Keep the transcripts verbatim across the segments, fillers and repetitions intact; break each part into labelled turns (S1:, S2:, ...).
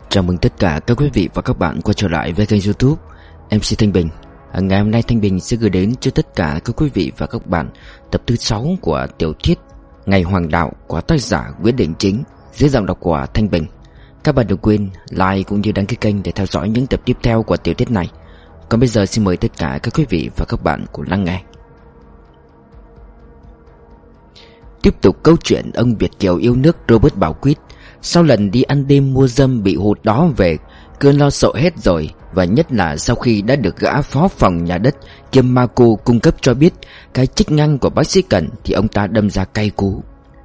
S1: Chào mừng tất cả các quý vị và các bạn quay trở lại với kênh YouTube em xê Thanh Bình. à, Ngày hôm nay Thanh Bình sẽ gửi đến cho tất cả các quý vị và các bạn tập thứ sáu của tiểu thuyết Ngày Hoàng Đạo của tác giả Nguyễn Đình Chính dưới giọng đọc của Thanh Bình. Các bạn đừng quên like cũng như đăng ký kênh để theo dõi những tập tiếp theo của tiểu thuyết này. Còn bây giờ xin mời tất cả các quý vị và các bạn cùng lắng nghe. Tiếp tục câu chuyện ông Việt kiều yêu nước Robert Bảo Quýt. Sau lần đi ăn đêm mua dâm bị hụt đó về, cơn lo sợ hết rồi. Và nhất là sau khi đã được gã phó phòng nhà đất kiêm ma cô cung cấp cho biết cái trích ngăng của bác sĩ Cẩn, thì ông ta đâm ra cay cú.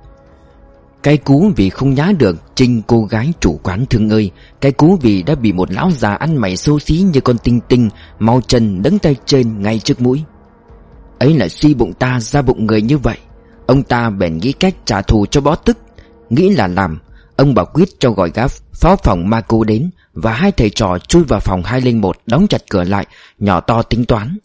S1: Cay cú vì không nhá được Trinh cô gái chủ quán Thương ơi. Cay cú vì đã bị một lão già ăn mày xấu xí như con tinh tinh mau chân đấng tay trên ngay trước mũi. Ấy là suy bụng ta ra bụng người như vậy. Ông ta bèn nghĩ cách trả thù cho bó tức. Nghĩ là làm, ông Bảo Quýt cho gọi gã phó phòng ma cô đến, và hai thầy trò chui vào phòng hai không một, đóng chặt cửa lại, nhỏ to tính toán.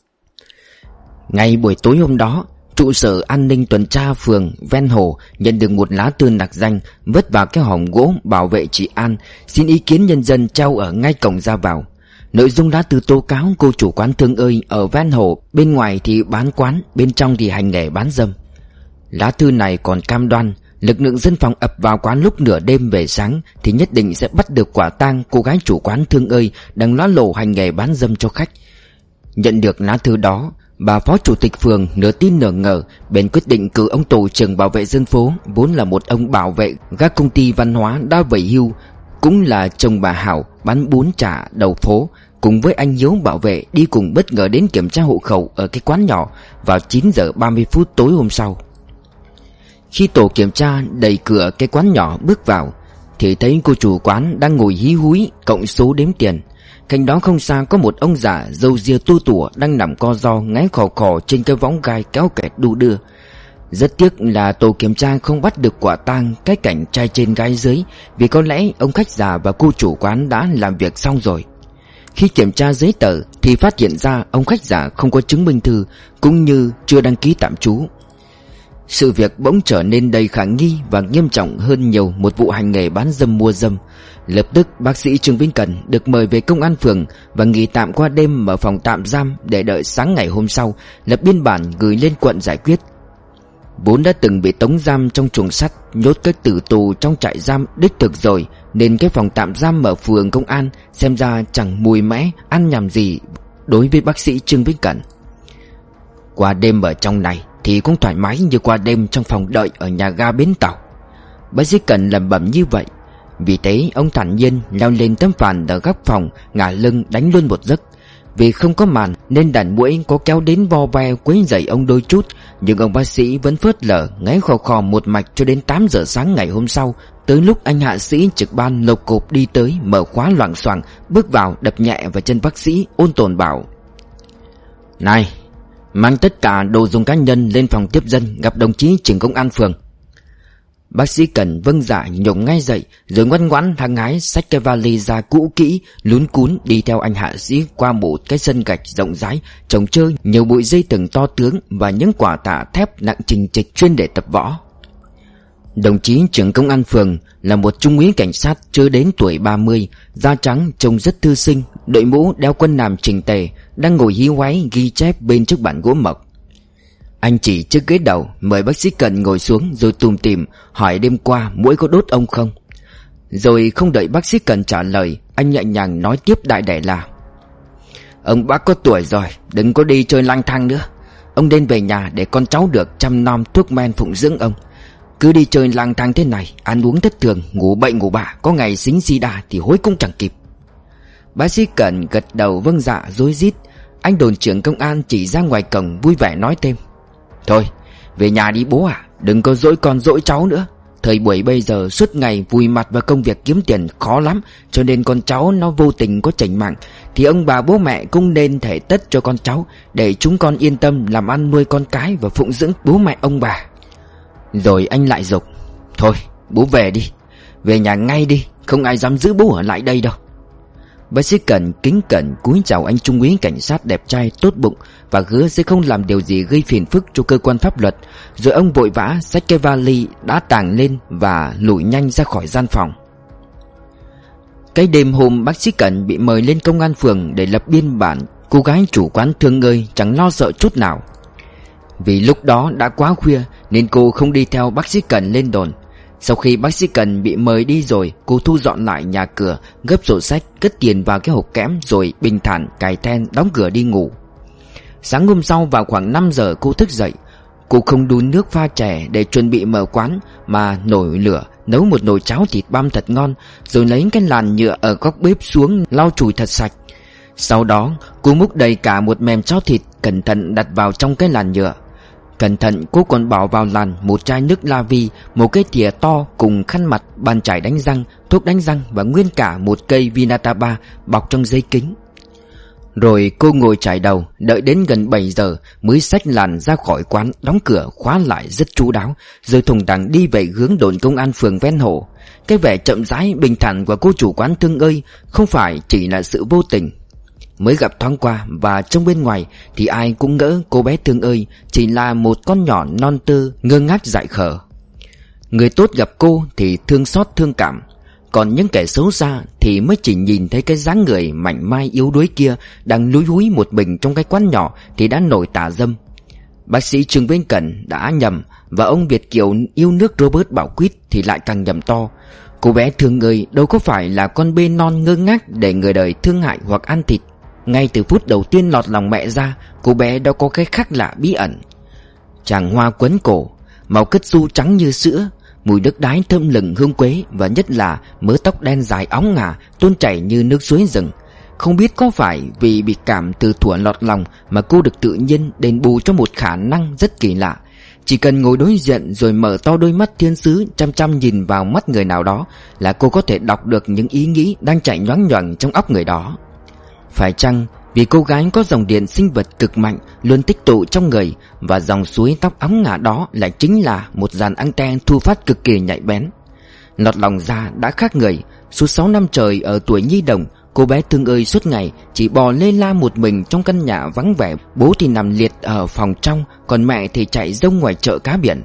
S1: Ngay buổi tối hôm đó, trụ sở an ninh tuần tra phường ven hồ nhận được một lá thư nặc danh vứt vào cái hòm gỗ bảo vệ chị An, xin ý kiến nhân dân treo ở ngay cổng ra vào. Nội dung lá thư tố cáo cô chủ quán Thương ơi ở ven hồ, bên ngoài thì bán quán, bên trong thì hành nghề bán dâm. Lá thư này còn cam đoan lực lượng dân phòng ập vào quán lúc nửa đêm về sáng thì nhất định sẽ bắt được quả tang cô gái chủ quán Thương ơi đang ló lổ hành nghề bán dâm cho khách. Nhận được lá thư đó, bà phó chủ tịch phường nửa tin nửa ngờ bèn quyết định cử ông tổ trưởng bảo vệ dân phố, vốn là một ông bảo vệ các công ty văn hóa đã về hưu, cũng là chồng bà Hảo bán bún chả đầu phố, cùng với anh Hiếu bảo vệ đi cùng bất ngờ đến kiểm tra hộ khẩu ở cái quán nhỏ vào chín giờ ba mươi phút tối hôm sau. Khi tổ kiểm tra đẩy cửa cái quán nhỏ bước vào thì thấy cô chủ quán đang ngồi hí húi cộng số đếm tiền. Cạnh đó không xa có một ông già râu ria tu tủa đang nằm co ro ngáy khò khò trên cái võng gai kéo kẹt đu đưa. Rất tiếc là tổ kiểm tra không bắt được quả tang cái cảnh trai trên gái dưới, vì có lẽ ông khách già và cô chủ quán đã làm việc xong rồi. Khi kiểm tra giấy tờ thì phát hiện ra ông khách già không có chứng minh thư, cũng như chưa đăng ký tạm trú. Sự việc bỗng trở nên đầy khả nghi và nghiêm trọng hơn nhiều một vụ hành nghề bán dâm mua dâm. Lập tức bác sĩ Trương Vĩnh Cần được mời về công an phường và nghỉ tạm qua đêm ở phòng tạm giam để đợi sáng ngày hôm sau lập biên bản gửi lên quận giải quyết. Vốn đã từng bị tống giam trong chuồng sắt, nhốt các tử tù trong trại giam đích thực rồi, nên cái phòng tạm giam ở phường công an xem ra chẳng mùi mẽ ăn nhầm gì đối với bác sĩ Trương Vĩnh Cần. Qua đêm ở trong này thì cũng thoải mái như qua đêm trong phòng đợi ở nhà ga bến tàu. Bác sĩ Cần lẩm bẩm như vậy. Vì thế ông thản nhiên leo lên tấm phản ở góc phòng, ngả lưng đánh luôn một giấc. Vì không có màn nên đàn muỗi có kéo đến vo ve quấy rầy ông đôi chút, nhưng ông bác sĩ vẫn phớt lờ ngáy khò khò một mạch cho đến tám giờ sáng ngày hôm sau. Tới lúc anh hạ sĩ trực ban lộc cộp đi tới, mở khóa loảng xoảng, bước vào đập nhẹ vào chân bác sĩ, ôn tồn bảo: "Này, mang tất cả đồ dùng cá nhân lên phòng tiếp dân gặp đồng chí trưởng công an phường." Bác sĩ Cần vâng dạ nhổm ngay dậy, rồi ngoan ngoãn hăng hái xách cái vali ra cũ kỹ, lún cún đi theo anh hạ sĩ qua một cái sân gạch rộng rãi trồng chơi nhiều bụi dây thừng to tướng và những quả tạ thép nặng trình trịch chuyên để tập võ. Đồng chí trưởng công an phường là một trung úy cảnh sát chưa đến tuổi ba mươi, da trắng, trông rất thư sinh, đội mũ đeo quân hàm chỉnh tề, đang ngồi hí hoáy ghi chép bên trước bản gỗ mộc. Anh chỉ trước ghế đầu mời bác sĩ Cần ngồi xuống, rồi tùm tìm hỏi đêm qua muỗi có đốt ông không. Rồi không đợi bác sĩ Cần trả lời, anh nhẹ nhàng nói tiếp đại đẻ là: "Ông bác có tuổi rồi, đừng có đi chơi lang thang nữa. Ông nên về nhà để con cháu được chăm nom thuốc men phụng dưỡng ông. Cứ đi chơi lang thang thế này, ăn uống thất thường, ngủ bậy ngủ bạ, có ngày xính sida thì hối cũng chẳng kịp." Bác sĩ Cần gật đầu vâng dạ rối rít. Anh đồn trưởng công an chỉ ra ngoài cổng vui vẻ nói thêm: "Thôi, về nhà đi bố ạ, đừng có dỗi con dỗi cháu nữa. Thời buổi bây giờ suốt ngày vùi mặt vào công việc kiếm tiền khó lắm, cho nên con cháu nó vô tình có chảnh mạng thì ông bà bố mẹ cũng nên thể tất cho con cháu, để chúng con yên tâm làm ăn nuôi con cái và phụng dưỡng bố mẹ ông bà." Rồi anh lại giục: "Thôi, bố về đi, về nhà ngay đi, không ai dám giữ bố ở lại đây đâu." Bác sĩ Cần kính cẩn cúi chào anh trung úy cảnh sát đẹp trai tốt bụng và hứa sẽ không làm điều gì gây phiền phức cho cơ quan pháp luật. Rồi ông vội vã xách cái vali đã tàng lên và lủi nhanh ra khỏi gian phòng. Cái đêm hôm bác sĩ Cẩn bị mời lên công an phường để lập biên bản, cô gái chủ quán Thương Ơi chẳng lo sợ chút nào. Vì lúc đó đã quá khuya nên cô không đi theo bác sĩ Cẩn lên đồn. Sau khi bác sĩ Cẩn bị mời đi rồi, cô thu dọn lại nhà cửa, gấp sổ sách, cất tiền vào cái hộp kẽm, rồi bình thản cài then đóng cửa đi ngủ. Sáng hôm sau vào khoảng năm giờ cô thức dậy. Cô không đun nước pha chè để chuẩn bị mở quán, mà nổi lửa nấu một nồi cháo thịt băm thật ngon, rồi lấy cái làn nhựa ở góc bếp xuống lau chùi thật sạch. Sau đó cô múc đầy cả một mềm cháo thịt, cẩn thận đặt vào trong cái làn nhựa. Cẩn thận cô còn bỏ vào làn một chai nước La Vi, một cái thìa to cùng khăn mặt, bàn chải đánh răng, thuốc đánh răng và nguyên cả một cây Vinataba bọc trong giấy kính. Rồi cô ngồi chải đầu, đợi đến gần bảy giờ mới xách làn ra khỏi quán, đóng cửa khóa lại rất chu đáo, rồi thùng thẳng đi về hướng đồn công an phường ven hồ. Cái vẻ chậm rãi bình thản của cô chủ quán Thương Ơi không phải chỉ là sự vô tình. Mới gặp thoáng qua và trông bên ngoài thì ai cũng ngỡ cô bé Thương Ơi chỉ là một con nhỏ non tơ ngơ ngác dại khờ. Người tốt gặp cô thì thương xót thương cảm, còn những kẻ xấu xa thì mới chỉ nhìn thấy cái dáng người mảnh mai yếu đuối kia đang lúi húi một mình trong cái quán nhỏ thì đã nổi tà dâm. Bác sĩ Trương Vĩnh Cẩn đã nhầm, và ông Việt kiều yêu nước Robert Bảo Quýt thì lại càng nhầm to. Cô bé Thương Ơi đâu có phải là con bê non ngơ ngác để người đời thương hại hoặc ăn thịt. Ngay từ phút đầu tiên lọt lòng mẹ ra, cô bé đã có cái khác lạ bí ẩn. Tràng hoa quấn cổ, màu cất xu trắng như sữa, mùi nước đái thơm lừng hương quế, và nhất là mớ tóc đen dài óng ngà tuôn chảy như nước suối rừng. Không biết có phải vì bị cảm từ thuở lọt lòng mà cô được tự nhiên đền bù cho một khả năng rất kỳ lạ. Chỉ cần ngồi đối diện rồi mở to đôi mắt thiên sứ chăm chăm nhìn vào mắt người nào đó là cô có thể đọc được những ý nghĩ đang chạy nhoáng nhoằng trong óc người đó. Phải chăng vì cô gái có dòng điện sinh vật cực mạnh luôn tích tụ trong người, và dòng suối tóc óng ngà đó lại chính là một dàn anten thu phát cực kỳ nhạy bén? Lọt lòng ra đã khác người. Suốt sáu năm trời ở tuổi nhi đồng, cô bé Thương Ơi suốt ngày chỉ bò lê la một mình trong căn nhà vắng vẻ. Bố thì nằm liệt ở phòng trong, còn mẹ thì chạy rông ngoài chợ cá biển.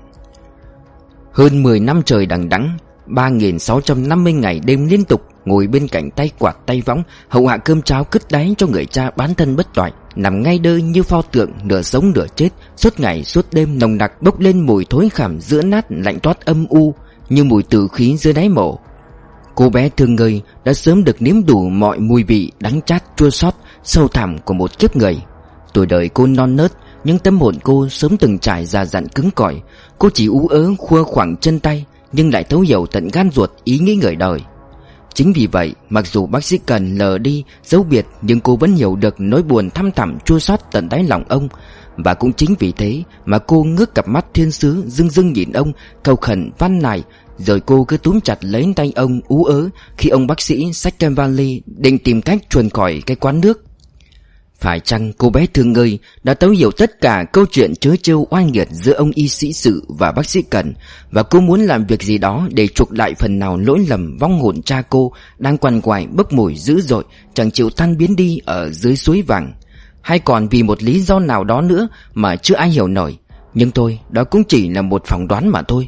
S1: Hơn mười năm trời đằng đẵng, ba nghìn sáu trăm năm mươi ngày đêm liên tục ngồi bên cạnh tay quạt tay võng, hậu hạ cơm cháo cứt đáy cho người cha bán thân bất toại, nằm ngay đơ như pho tượng nửa sống nửa chết, suốt ngày suốt đêm nồng nặc bốc lên mùi thối khảm giữa nát lạnh toát âm u như mùi tử khí dưới đáy mộ. Cô bé Thương Ơi đã sớm được nếm đủ mọi mùi vị đắng chát chua xót sâu thẳm của một kiếp người. Tuổi đời cô non nớt, nhưng tâm hồn cô sớm từng trải già dặn cứng cỏi. Cô chỉ ú ớ khua khoảng chân tay, nhưng lại thấu hiểu tận gan ruột ý nghĩ người đời. Chính vì vậy, mặc dù bác sĩ Cần lờ đi, giấu biệt, nhưng cô vẫn hiểu được nỗi buồn thăm thẳm chua xót tận đáy lòng ông. Và cũng chính vì thế mà cô ngước cặp mắt thiên sứ dưng dưng nhìn ông, cầu khẩn van nài. Rồi cô cứ túm chặt lấy tay ông ú ớ khi ông bác sĩ xách kem vali định tìm cách chuồn khỏi cái quán nước. Phải chăng cô bé Thương Ơi đã thấu hiểu tất cả câu chuyện trớ trêu oai nghiệt giữa ông y sĩ sự và bác sĩ Cần, và cô muốn làm việc gì đó để chuộc lại phần nào lỗi lầm vong hồn cha cô đang quằn quại bốc mùi dữ dội chẳng chịu tan biến đi ở dưới suối vàng, hay còn vì một lý do nào đó nữa mà chưa ai hiểu nổi. Nhưng thôi, đó cũng chỉ là một phỏng đoán mà thôi.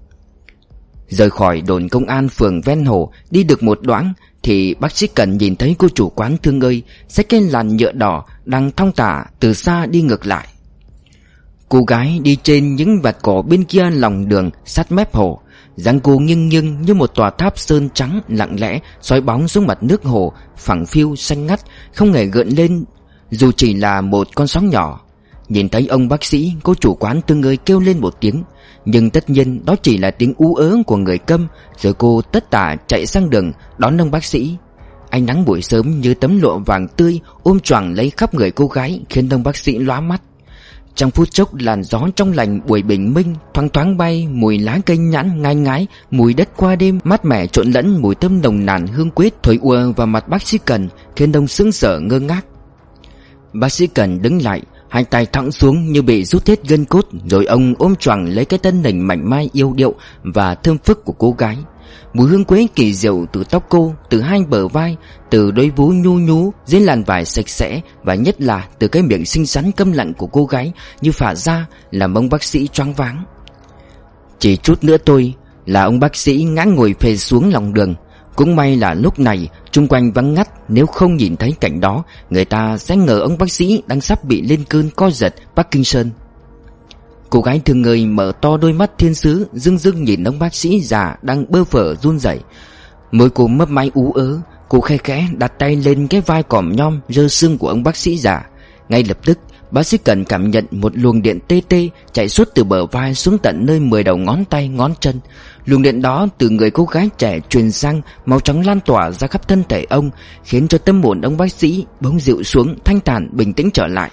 S1: Rời khỏi đồn công an phường ven hồ đi được một đoạn thì bác sĩ Cần nhìn thấy cô chủ quán Thương Ơi xách cái làn nhựa đỏ đang thong thả từ xa đi ngược lại. Cô gái đi trên những vạt cỏ bên kia lòng đường sát mép hồ, dáng cô nghiêng nghiêng như một tòa tháp sơn trắng lặng lẽ soi bóng xuống mặt nước hồ phẳng phiu xanh ngắt, không hề gợn lên dù chỉ là một con sóng nhỏ. Nhìn thấy ông bác sĩ, cô chủ quán Thương Ơi kêu lên một tiếng, nhưng tất nhiên đó chỉ là tiếng ú ớ của người câm. Rồi cô tất tả chạy sang đường đón ông bác sĩ. Ánh nắng buổi sớm như tấm lụa vàng tươi ôm choàng lấy khắp người cô gái, khiến ông bác sĩ lóa mắt. Trong phút chốc, làn gió trong lành buổi bình minh thoáng thoáng bay, mùi lá cây nhãn ngai ngái, mùi đất qua đêm mát mẻ trộn lẫn mùi thơm nồng nàn hương quế thổi ùa vào mặt bác sĩ Cần, khiến ông sững sờ ngơ ngác. Bác sĩ Cần đứng lại, hai tay thõng xuống như bị rút hết gân cốt, rồi ông ôm choàng lấy cái thân hình mảnh mai yêu điệu và thơm phức của cô gái. Mùi hương quế kỳ diệu từ tóc cô, từ hai bờ vai, từ đôi vú nhu nhú dưới làn vải sạch sẽ, và nhất là từ cái miệng xinh xắn câm lặng của cô gái như phả ra, làm ông bác sĩ choáng váng. Chỉ chút nữa thôi là ông bác sĩ ngã ngồi phề xuống lòng đường. Cũng may là lúc này chung quanh vắng ngắt, nếu không nhìn thấy cảnh đó, người ta sẽ ngờ ông bác sĩ đang sắp bị lên cơn co giật Parkinson. Cô gái thương người mở to đôi mắt thiên sứ, dưng dưng nhìn ông bác sĩ già đang bơ phờ run rẩy. Môi cô mấp máy ú ớ. Cô khe khẽ đặt tay lên cái vai còm nhom rơ sưng của ông bác sĩ già. Ngay lập tức bác sĩ Cần cảm nhận một luồng điện tê tê chạy suốt từ bờ vai xuống tận nơi mười đầu ngón tay ngón chân. Luồng điện đó từ người cô gái trẻ truyền sang, màu trắng lan tỏa ra khắp thân thể ông, khiến cho tâm hồn ông bác sĩ bỗng dịu xuống, thanh thản bình tĩnh trở lại.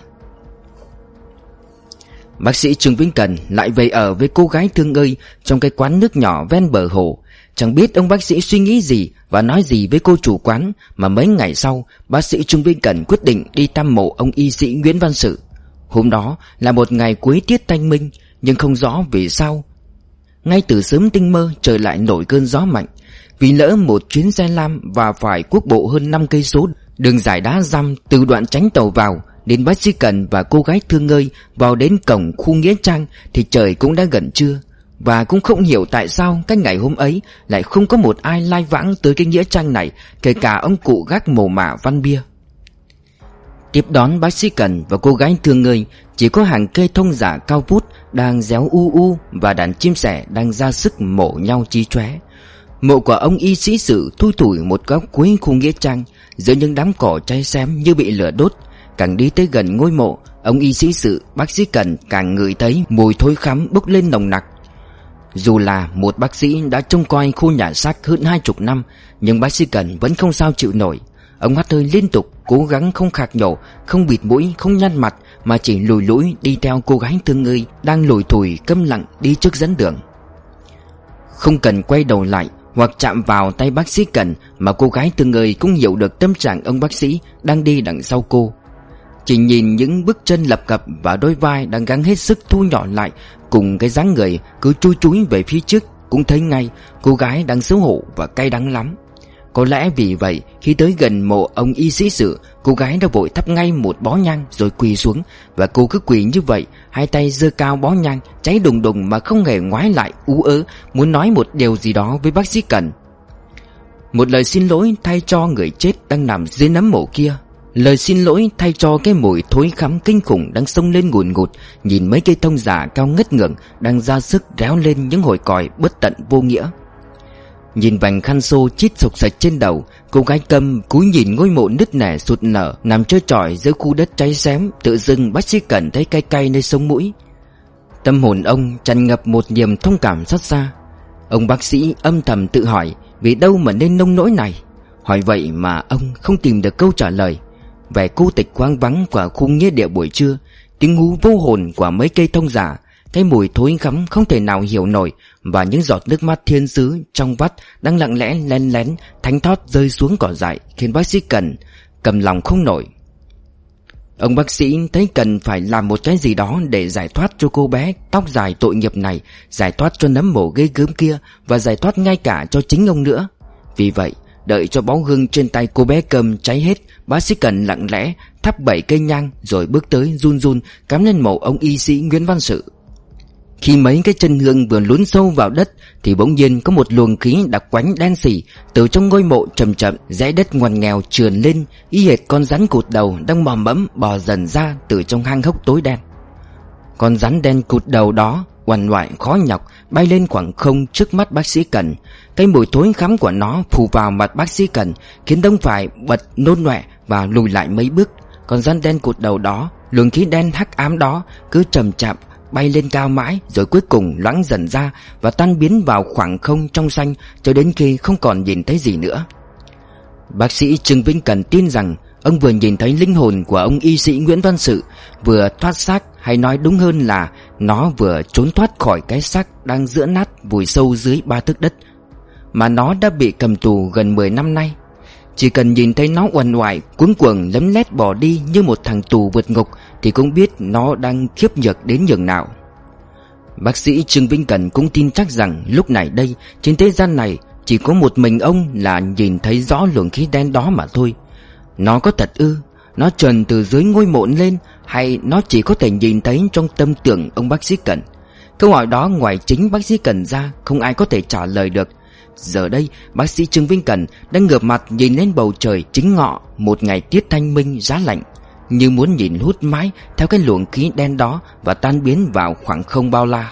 S1: Bác sĩ Trương Vĩnh Cần lại về ở với cô gái thương ơi trong cái quán nước nhỏ ven bờ hồ. Chẳng biết ông bác sĩ suy nghĩ gì và nói gì với cô chủ quán, mà mấy ngày sau bác sĩ Trương Vĩnh Cần quyết định đi thăm mộ ông y sĩ Nguyễn Văn Sự. Hôm đó là một ngày cuối tiết thanh minh, nhưng không rõ vì sao ngay từ sớm tinh mơ trời lại nổi cơn gió mạnh. Vì lỡ một chuyến xe lam và phải quốc bộ hơn năm cây số đường dài đá răm từ đoạn tránh tàu vào, đến bác sĩ Cần và cô gái thương ơi vào đến cổng khu nghĩa trang thì trời cũng đã gần trưa. Và cũng không hiểu tại sao cái ngày hôm ấy lại không có một ai lai vãng tới cái nghĩa trang này, kể cả ông cụ gác mồ mả Văn Bia. Tiếp đón bác sĩ Cần và cô gái thương ơi chỉ có hàng cây thông giả cao vút đang réo u u và đàn chim sẻ đang ra sức mổ nhau chí chóe. Mộ của ông y sĩ Sự thui thủi một góc cuối khu nghĩa trang, giữa những đám cỏ cháy xém như bị lửa đốt. Càng đi tới gần ngôi mộ ông y sĩ Sự, bác sĩ Cần càng ngửi thấy mùi thối khắm bốc lên nồng nặc. Dù là một bác sĩ đã trông coi khu nhà xác hơn hai chục năm, nhưng bác sĩ Cần vẫn không sao chịu nổi. Ông hắt hơi liên tục, cố gắng không khạc nhổ, không bịt mũi, không nhăn mặt, mà chỉ lùi lũi đi theo cô gái thương ơi đang lủi thủi câm lặng đi trước dẫn đường. Không cần quay đầu lại hoặc chạm vào tay bác sĩ Cần mà cô gái thương ơi cũng hiểu được tâm trạng ông bác sĩ đang đi đằng sau cô. Chỉ nhìn những bước chân lập cập và đôi vai đang gắng hết sức thu nhỏ lại, cùng cái dáng người cứ chui chúi về phía trước, cũng thấy ngay cô gái đang xấu hổ và cay đắng lắm. Có lẽ vì vậy khi tới gần mộ ông y sĩ Sự, cô gái đã vội thắp ngay một bó nhang rồi quỳ xuống. Và cô cứ quỳ như vậy, hai tay giơ cao bó nhang cháy đùng đùng mà không hề ngoái lại, ú ớ muốn nói một điều gì đó với bác sĩ Cần. Một lời xin lỗi thay cho người chết đang nằm dưới nấm mộ kia. Lời xin lỗi thay cho cái mùi thối khắm kinh khủng đang xông lên ngùn ngụt. Nhìn mấy cây thông giả cao ngất ngưởng đang ra sức réo lên những hồi còi bất tận vô nghĩa. Nhìn vành khăn xô chít sộc sạch trên đầu, cô gái câm cúi nhìn ngôi mộ nứt nẻ sụt nở nằm trơ trọi giữa khu đất cháy xém. Tự dưng bác sĩ Cần thấy cay cay nơi sống mũi. Tâm hồn ông tràn ngập một niềm thông cảm xót xa. Ông bác sĩ âm thầm tự hỏi vì đâu mà nên nông nỗi này. Hỏi vậy mà ông không tìm được câu trả lời. Vẻ cô tịch hoang vắng của khu nghĩa địa buổi trưa, tiếng hú vô hồn của mấy cây thông giả, cái mùi thối khắm không thể nào hiểu nổi, và những giọt nước mắt thiên sứ trong vắt đang lặng lẽ len lén thánh thót rơi xuống cỏ dại, khiến bác sĩ Cần cầm lòng không nổi. Ông bác sĩ thấy cần phải làm một cái gì đó để giải thoát cho cô bé tóc dài tội nghiệp này, giải thoát cho nấm mồ ghê gớm kia, và giải thoát ngay cả cho chính ông nữa. Vì vậy, đợi cho bó hương trên tay cô bé cầm cháy hết, bác sĩ Cần lặng lẽ thắp bảy cây nhang rồi bước tới run run cắm lên mộ ông y sĩ Nguyễn Văn Sự. Khi mấy cái chân hương vừa lún sâu vào đất thì bỗng nhiên có một luồng khí đặc quánh đen sì từ trong ngôi mộ chậm chậm dãy đất ngoằn nghèo trườn lên, y hệt con rắn cụt đầu đang mò mẫm bò dần ra từ trong hang hốc tối đen. Con rắn đen cụt đầu đó uằn oại khó nhọc bay lên khoảng không trước mắt bác sĩ Cần. Cái mùi thối khắm của nó phủ vào mặt bác sĩ Cần, khiến ông phải bật nôn nọe và lùi lại mấy bước. Con rắn đen cụt đầu đó, luồng khí đen hắc ám đó cứ chậm chạp bay lên cao mãi, rồi cuối cùng loãng dần ra và tan biến vào khoảng không trong xanh cho đến khi không còn nhìn thấy gì nữa. Bác sĩ Trương Vĩnh Cần tin rằng ông vừa nhìn thấy linh hồn của ông y sĩ Nguyễn Văn Sự, vừa thoát xác, hay nói đúng hơn là nó vừa trốn thoát khỏi cái xác đang giữa nát vùi sâu dưới ba thước đất mà nó đã bị cầm tù gần mười năm nay. Chỉ cần nhìn thấy nó uằn oại cuống cuồng lấm lét bỏ đi như một thằng tù vượt ngục thì cũng biết nó đang khiếp nhược đến nhường nào. Bác sĩ Trương Vĩnh Cần cũng tin chắc rằng lúc này đây, trên thế gian này, chỉ có một mình ông là nhìn thấy rõ luồng khí đen đó mà thôi. Nó có thật ư? Nó trần từ dưới ngôi mộ lên, hay nó chỉ có thể nhìn thấy trong tâm tưởng ông bác sĩ Cần? Câu hỏi đó ngoài chính bác sĩ Cần ra, không ai có thể trả lời được. Giờ đây bác sĩ Trương Vĩnh Cẩn đang ngửa mặt nhìn lên bầu trời chính ngọ, một ngày tiết thanh minh giá lạnh, như muốn nhìn hút mãi theo cái luồng khí đen đó và tan biến vào khoảng không bao la.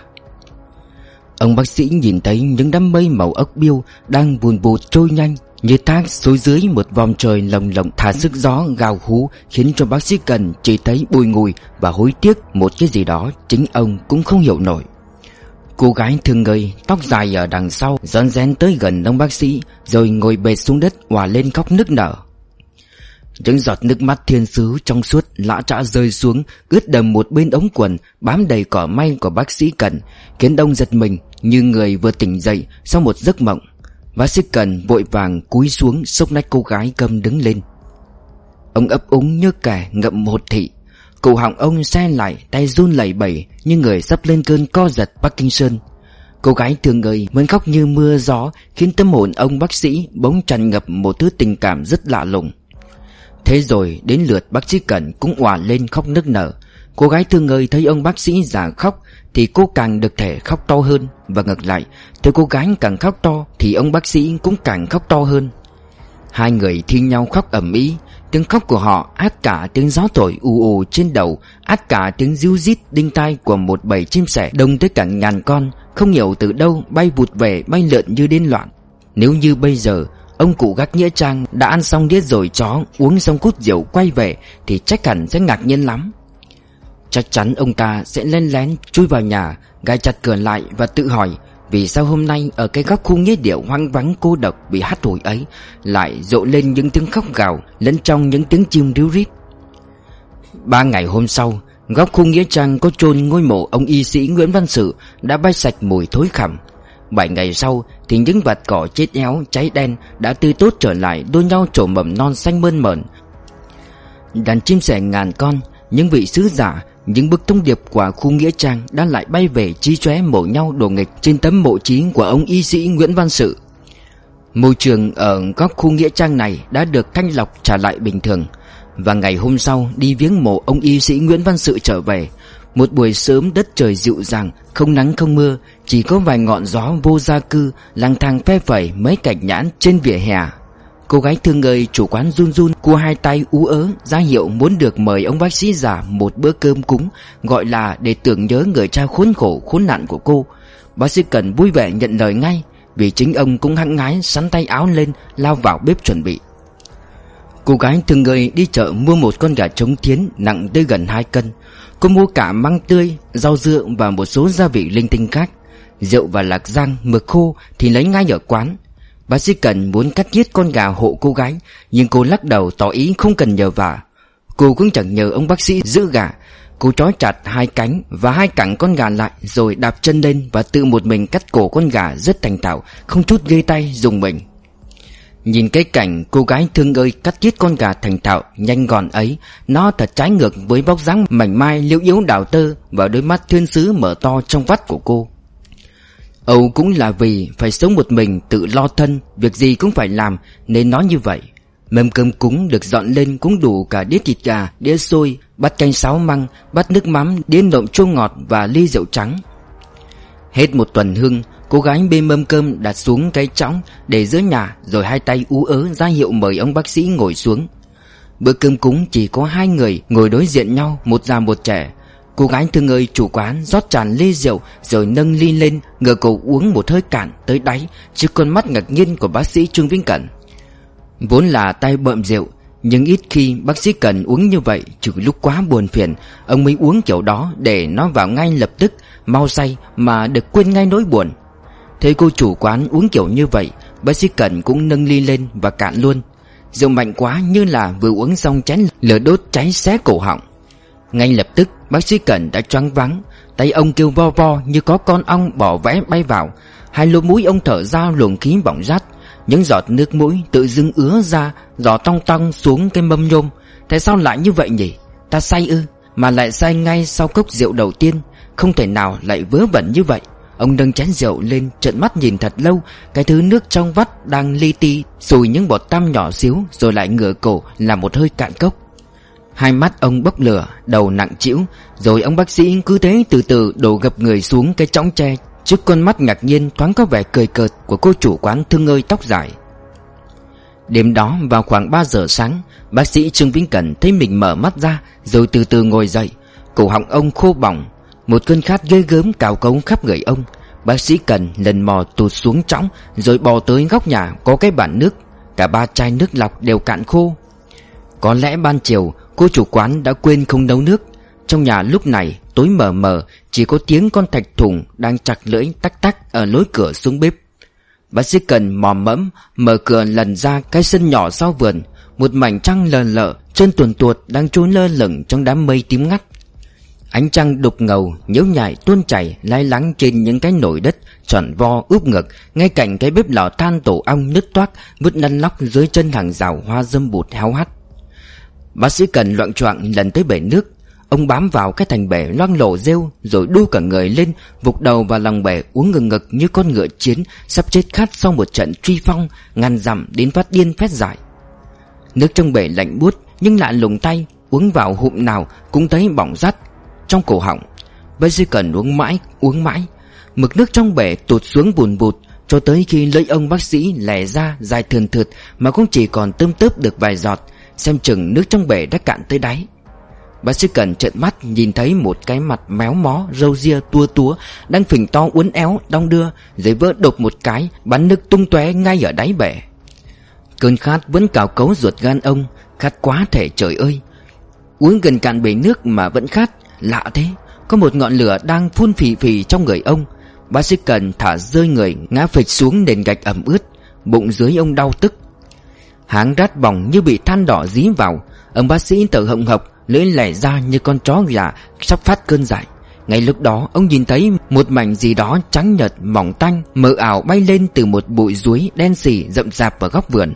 S1: Ông bác sĩ nhìn thấy những đám mây màu ốc biêu đang vùn vụt trôi nhanh như thác xuống dưới một vòng trời lồng lộng thả sức gió gào hú, khiến cho bác sĩ Cần chỉ thấy bùi ngùi và hối tiếc một cái gì đó chính ông cũng không hiểu nổi. Cô gái thương người tóc dài ở đằng sau rón rén tới gần ông bác sĩ, rồi ngồi bệt xuống đất òa lên khóc nức nở. Những giọt nước mắt thiên sứ trong suốt lã chã rơi xuống, ướt đầm một bên ống quần bám đầy cỏ may của bác sĩ Cần, khiến ông giật mình như người vừa tỉnh dậy sau một giấc mộng. Bác sĩ Cần vội vàng cúi xuống xốc nách cô gái câm đứng lên. Ông ấp úng như kẻ ngậm hột thị, cổ họng ông se lại, tay run lẩy bẩy như người sắp lên cơn co giật Parkinson. Cô gái thương người vẫn khóc như mưa gió, khiến tâm hồn ông bác sĩ bỗng tràn ngập một thứ tình cảm rất lạ lùng. Thế rồi đến lượt bác sĩ Cần cũng òa lên khóc nức nở. Cô gái thương người thấy ông bác sĩ già khóc thì cô càng được thể khóc to hơn, và ngược lại, thấy cô gái càng khóc to thì ông bác sĩ cũng càng khóc to hơn. Hai người thi nhau khóc ầm ĩ. Tiếng khóc của họ át cả tiếng gió thổi ù ù trên đầu, át cả tiếng ríu rít đinh tai của một bầy chim sẻ đông tới cả ngàn con, không hiểu từ đâu bay vụt về bay lượn như điên loạn. Nếu như bây giờ ông cụ gác nghĩa trang đã ăn xong đĩa rồi chó, uống xong cút rượu quay về thì chắc hẳn sẽ ngạc nhiên lắm. Chắc chắn ông ta sẽ len lén chui vào nhà, gài chặt cửa lại và tự hỏi vì sao hôm nay ở cái góc khu nghĩa địa hoang vắng cô độc bị hắt hủi ấy lại rộ lên những tiếng khóc gào lẫn trong những tiếng chim ríu rít. Ba ngày hôm sau, góc khu nghĩa trang có chôn ngôi mộ ông y sĩ Nguyễn Văn Sự đã bay sạch mùi thối khằm. Bảy ngày sau thì những vạt cỏ chết héo cháy đen đã tươi tốt trở lại, đua nhau trổ mầm non xanh mơn mởn. Đàn chim sẻ ngàn con, những vị sứ giả, những bức thông điệp của khu nghĩa trang đã lại bay về chí chóe mổ nhau đổ nghịch trên tấm mộ chí của ông y sĩ Nguyễn Văn Sự. Môi trường ở góc khu nghĩa trang này đã được thanh lọc trả lại bình thường. Và ngày hôm sau đi viếng mộ ông y sĩ Nguyễn Văn Sự trở về, một buổi sớm đất trời dịu dàng, không nắng không mưa, chỉ có vài ngọn gió vô gia cư lang thang phe phẩy mấy cành nhãn trên vỉa hè. Cô gái thương người chủ quán run run cua hai tay ú ớ ra hiệu muốn được mời ông bác sĩ già một bữa cơm cúng, gọi là để tưởng nhớ người cha khốn khổ khốn nạn của cô. Bác sĩ Cần vui vẻ nhận lời ngay, vì chính ông cũng hăng hái sắn tay áo lên lao vào bếp chuẩn bị. Cô gái thương người đi chợ mua một con gà trống thiến nặng tới gần hai cân. Cô mua cả măng tươi, rau dưa và một số gia vị linh tinh khác. Rượu và lạc rang, mực khô thì lấy ngay ở quán. Bác sĩ Cần muốn cắt giết con gà hộ cô gái, nhưng cô lắc đầu tỏ ý không cần nhờ vả. Cô cũng chẳng nhờ ông bác sĩ giữ gà. Cô trói chặt hai cánh và hai cẳng con gà lại, rồi đạp chân lên và tự một mình cắt cổ con gà rất thành thạo, không chút ghê tay dùng mình. Nhìn cái cảnh cô gái thương ơi cắt giết con gà thành thạo nhanh gọn ấy, nó thật trái ngược với vóc dáng mảnh mai liễu yếu đào tơ và đôi mắt thiên sứ mở to trong vắt của cô. Âu cũng là vì phải sống một mình tự lo thân, việc gì cũng phải làm nên nói như vậy. Mâm cơm cúng được dọn lên cũng đủ cả đĩa thịt gà, đĩa xôi, bát canh sáo măng, bát nước mắm, đĩa nộm chua ngọt và ly rượu trắng. Hết một tuần hương, cô gái bê mâm cơm đặt xuống cái chõng để giữa nhà, rồi hai tay ú ớ ra hiệu mời ông bác sĩ ngồi xuống. Bữa cơm cúng chỉ có hai người ngồi đối diện nhau, một già một trẻ. Cô gái thương ơi chủ quán rót tràn ly rượu rồi nâng ly lên, ngửa cổ uống một hơi cạn tới đáy trước con mắt ngạc nhiên của bác sĩ Trương Vĩnh Cẩn. Vốn là tay bợm rượu, nhưng ít khi bác sĩ Cần uống như vậy, trừ lúc quá buồn phiền, ông mới uống kiểu đó để nó vào ngay lập tức, mau say mà được quên ngay nỗi buồn. Thấy cô chủ quán uống kiểu như vậy, bác sĩ Cần cũng nâng ly lên và cạn luôn. Rượu mạnh quá như là vừa uống xong chén lửa đốt cháy xé cổ họng. Ngay lập tức bác sĩ Cần đã choáng váng, tay ông kêu vo vo như có con ong bỏ vẽ bay vào. Hai lỗ mũi ông thở ra luồng khí bỏng rát, những giọt nước mũi tự dưng ứa ra, giọt tong tong xuống cái mâm nhôm. Tại sao lại như vậy nhỉ? Ta say ư? Mà lại say ngay sau cốc rượu đầu tiên, không thể nào lại vớ vẩn như vậy. Ông nâng chén rượu lên, trợn mắt nhìn thật lâu cái thứ nước trong vắt đang li ti sùi những bọt tăm nhỏ xíu, rồi lại ngửa cổ làm một hơi cạn cốc. Hai mắt ông bốc lửa, đầu nặng trĩu, rồi ông bác sĩ cứ thế từ từ đổ gập người xuống cái chõng tre trước con mắt ngạc nhiên thoáng có vẻ cười cợt của cô chủ quán Thương Ơi tóc dài. Đêm đó vào khoảng ba giờ sáng, bác sĩ Trương Vĩnh Cần thấy mình mở mắt ra rồi từ từ ngồi dậy. Cổ họng ông khô bỏng, một cơn khát ghê gớm cào cấu khắp người ông. Bác sĩ Cần lần mò tụt xuống trõng rồi bò tới góc nhà có cái bàn nước. Cả ba chai nước lọc đều cạn khô. Có lẽ ban chiều cô chủ quán đã quên không nấu nước. Trong nhà lúc này tối mờ mờ, chỉ có tiếng con thạch thùng đang chặt lưỡi tắc tắc ở lối cửa xuống bếp. Bác sĩ Cần mò mẫm mở cửa lần ra cái sân nhỏ sau vườn. Một mảnh trăng lờ lợ trơn tuồn tuột đang trôi lơ lửng trong đám mây tím ngắt. Ánh trăng đục ngầu nhếu nhại tuôn chảy lái lắng trên những cái nồi đất tròn vo úp ngực, ngay cạnh cái bếp lò than tổ ong nứt toác vứt lăn lóc dưới chân hàng rào hoa dâm bụt héo hắt. Bác sĩ Cần loạng choạng lần tới bể nước. Ông bám vào cái thành bể loang lổ rêu rồi đu cả người lên, vụt đầu vào lòng bể uống ngừng ngực như con ngựa chiến sắp chết khát sau một trận truy phong ngàn dặm đến phát điên phát dại. Nước trong bể lạnh buốt nhưng lạ lùng tay, uống vào hụm nào cũng thấy bỏng rát trong cổ họng. Bác sĩ Cần uống mãi uống mãi, mực nước trong bể tụt xuống bùn bụt cho tới khi lưỡi ông bác sĩ lè ra dài thườn thượt mà cũng chỉ còn tươm tớp được vài giọt, xem chừng nước trong bể đã cạn tới đáy. Bác sĩ Cần trợn mắt nhìn thấy một cái mặt méo mó râu ria tua túa đang phình to uốn éo đong đưa, rồi vỡ đột một cái bắn nước tung tóe ngay ở đáy bể. Cơn khát vẫn cào cấu ruột gan ông, khát quá thể trời ơi. Uống gần cạn bể nước mà vẫn khát, lạ thế. Có một ngọn lửa đang phun phì phì trong người ông. Bác sĩ Cần thả rơi người ngã phịch xuống nền gạch ẩm ướt. Bụng dưới ông đau tức, háng rát bỏng như bị than đỏ dí vào. Ông bác sĩ thở hồng hộc, lưỡi lẻ ra như con chó gà sắp phát cơn dại. Ngay lúc đó ông nhìn thấy một mảnh gì đó trắng nhợt mỏng tanh mờ ảo bay lên từ một bụi ruối đen sì rậm rạp vào góc vườn.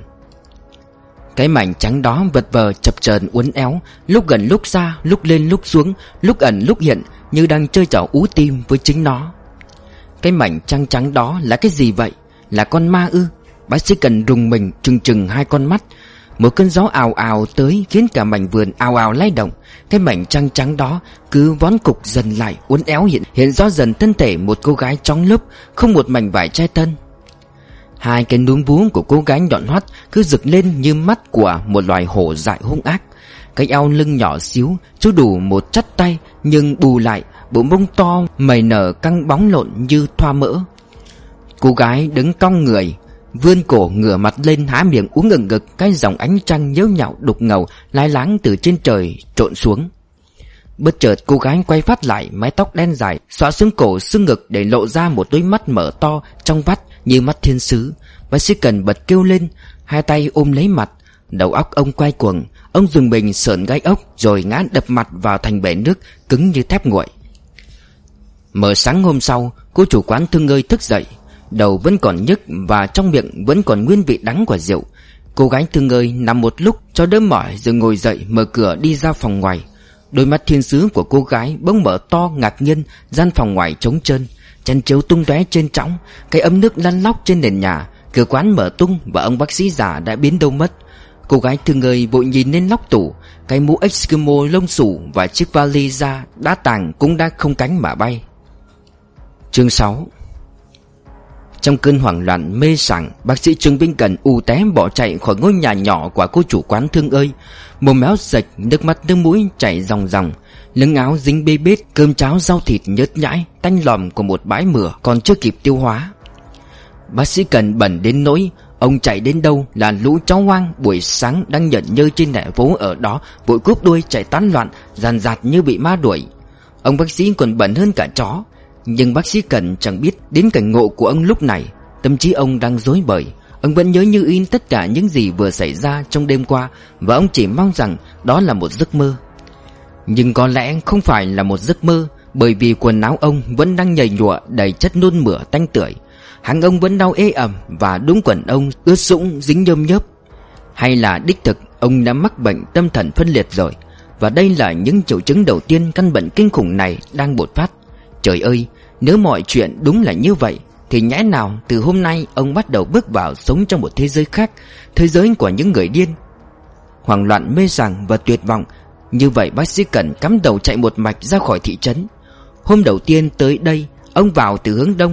S1: Cái mảnh trắng đó vật vờ chập chờn uốn éo, lúc gần lúc xa, lúc lên lúc xuống, lúc ẩn lúc hiện, như đang chơi trò ú tim với chính nó. Cái mảnh trắng trắng đó là cái gì vậy? Là con ma ư? Bác sĩ Cần rùng mình trừng trừng hai con mắt. Một cơn gió ào ào tới khiến cả mảnh vườn ào ào lay động. Cái mảnh trắng trắng đó cứ vón cục dần lại uốn éo hiện hiện rõ dần thân thể một cô gái trắng lúp, không một mảnh vải che thân. Hai cái núm vú của cô gái nhọn hoắt cứ rực lên như mắt của một loài hổ dại hung ác. Cái eo lưng nhỏ xíu chưa đủ một chắt tay, nhưng bù lại bộ mông to mày nở căng bóng lộn như thoa mỡ. Cô gái đứng cong người, vươn cổ ngửa mặt lên há miệng uống ngừng ngực cái dòng ánh trăng nhếu nhạo đục ngầu lái láng từ trên trời trộn xuống. Bất chợt cô gái quay phát lại, mái tóc đen dài xõa xuống cổ xương ngực để lộ ra một đôi mắt mở to trong vắt như mắt thiên sứ. Bác sĩ Cần bật kêu lên, hai tay ôm lấy mặt. Đầu óc ông quay cuồng, ông dùng mình sởn gai ốc rồi ngã đập mặt vào thành bể nước cứng như thép nguội. Mở sáng hôm sau, cô chủ quán Thương Ơi thức dậy, đầu vẫn còn nhức và trong miệng vẫn còn nguyên vị đắng của rượu. Cô gái Thương Ơi nằm một lúc cho đỡ mỏi rồi ngồi dậy mở cửa đi ra phòng ngoài. Đôi mắt thiên sứ của cô gái bỗng mở to ngạc nhiên. Gian phòng ngoài trống trơn, chăn chiếu tung tóe trên trõng, cái ấm nước lăn lóc trên nền nhà. Cửa quán mở tung và ông bác sĩ già đã biến đâu mất. Cô gái Thương Ơi vội nhìn lên nóc tủ, cái mũ Eskimo lông xù và chiếc vali da đã tàng cũng đã không cánh mà bay. Chương sáu. Trong cơn hoảng loạn mê sảng, bác sĩ Trương Vĩnh Cần ù té bỏ chạy khỏi ngôi nhà nhỏ của cô chủ quán Thương Ơi. Mồm méo sạch, nước mắt nước mũi chảy ròng ròng, lưng áo dính bê bết cơm cháo rau thịt nhớt nhãi tanh lòm của một bãi mửa còn chưa kịp tiêu hóa. Bác sĩ Cần bẩn đến nỗi ông chạy đến đâu là lũ chó hoang buổi sáng đang nhởn nhơ trên nẻo phố ở đó vội cúp đuôi chạy tán loạn, dàn dạt như bị ma đuổi. Ông bác sĩ còn bẩn hơn cả chó. Nhưng bác sĩ Cần chẳng biết đến cảnh ngộ của ông lúc này. Tâm trí ông đang rối bời. Ông vẫn nhớ như in tất cả những gì vừa xảy ra trong đêm qua, và ông chỉ mong rằng đó là một giấc mơ. Nhưng có lẽ không phải là một giấc mơ, bởi vì quần áo ông vẫn đang nhầy nhụa đầy chất nôn mửa tanh tưởi. Háng ông vẫn đau ê ẩm và đúng quần ông ướt sũng dính nhôm nhớp. Hay là đích thực ông đã mắc bệnh tâm thần phân liệt rồi, và đây là những triệu chứng đầu tiên căn bệnh kinh khủng này đang bộc phát. Trời ơi, nếu mọi chuyện đúng là như vậy thì nhẽ nào từ hôm nay ông bắt đầu bước vào sống trong một thế giới khác, thế giới của những người điên. Hoảng loạn mê sảng và tuyệt vọng, như vậy bác sĩ Cần cắm đầu chạy một mạch ra khỏi thị trấn. Hôm đầu tiên tới đây, ông vào từ hướng đông.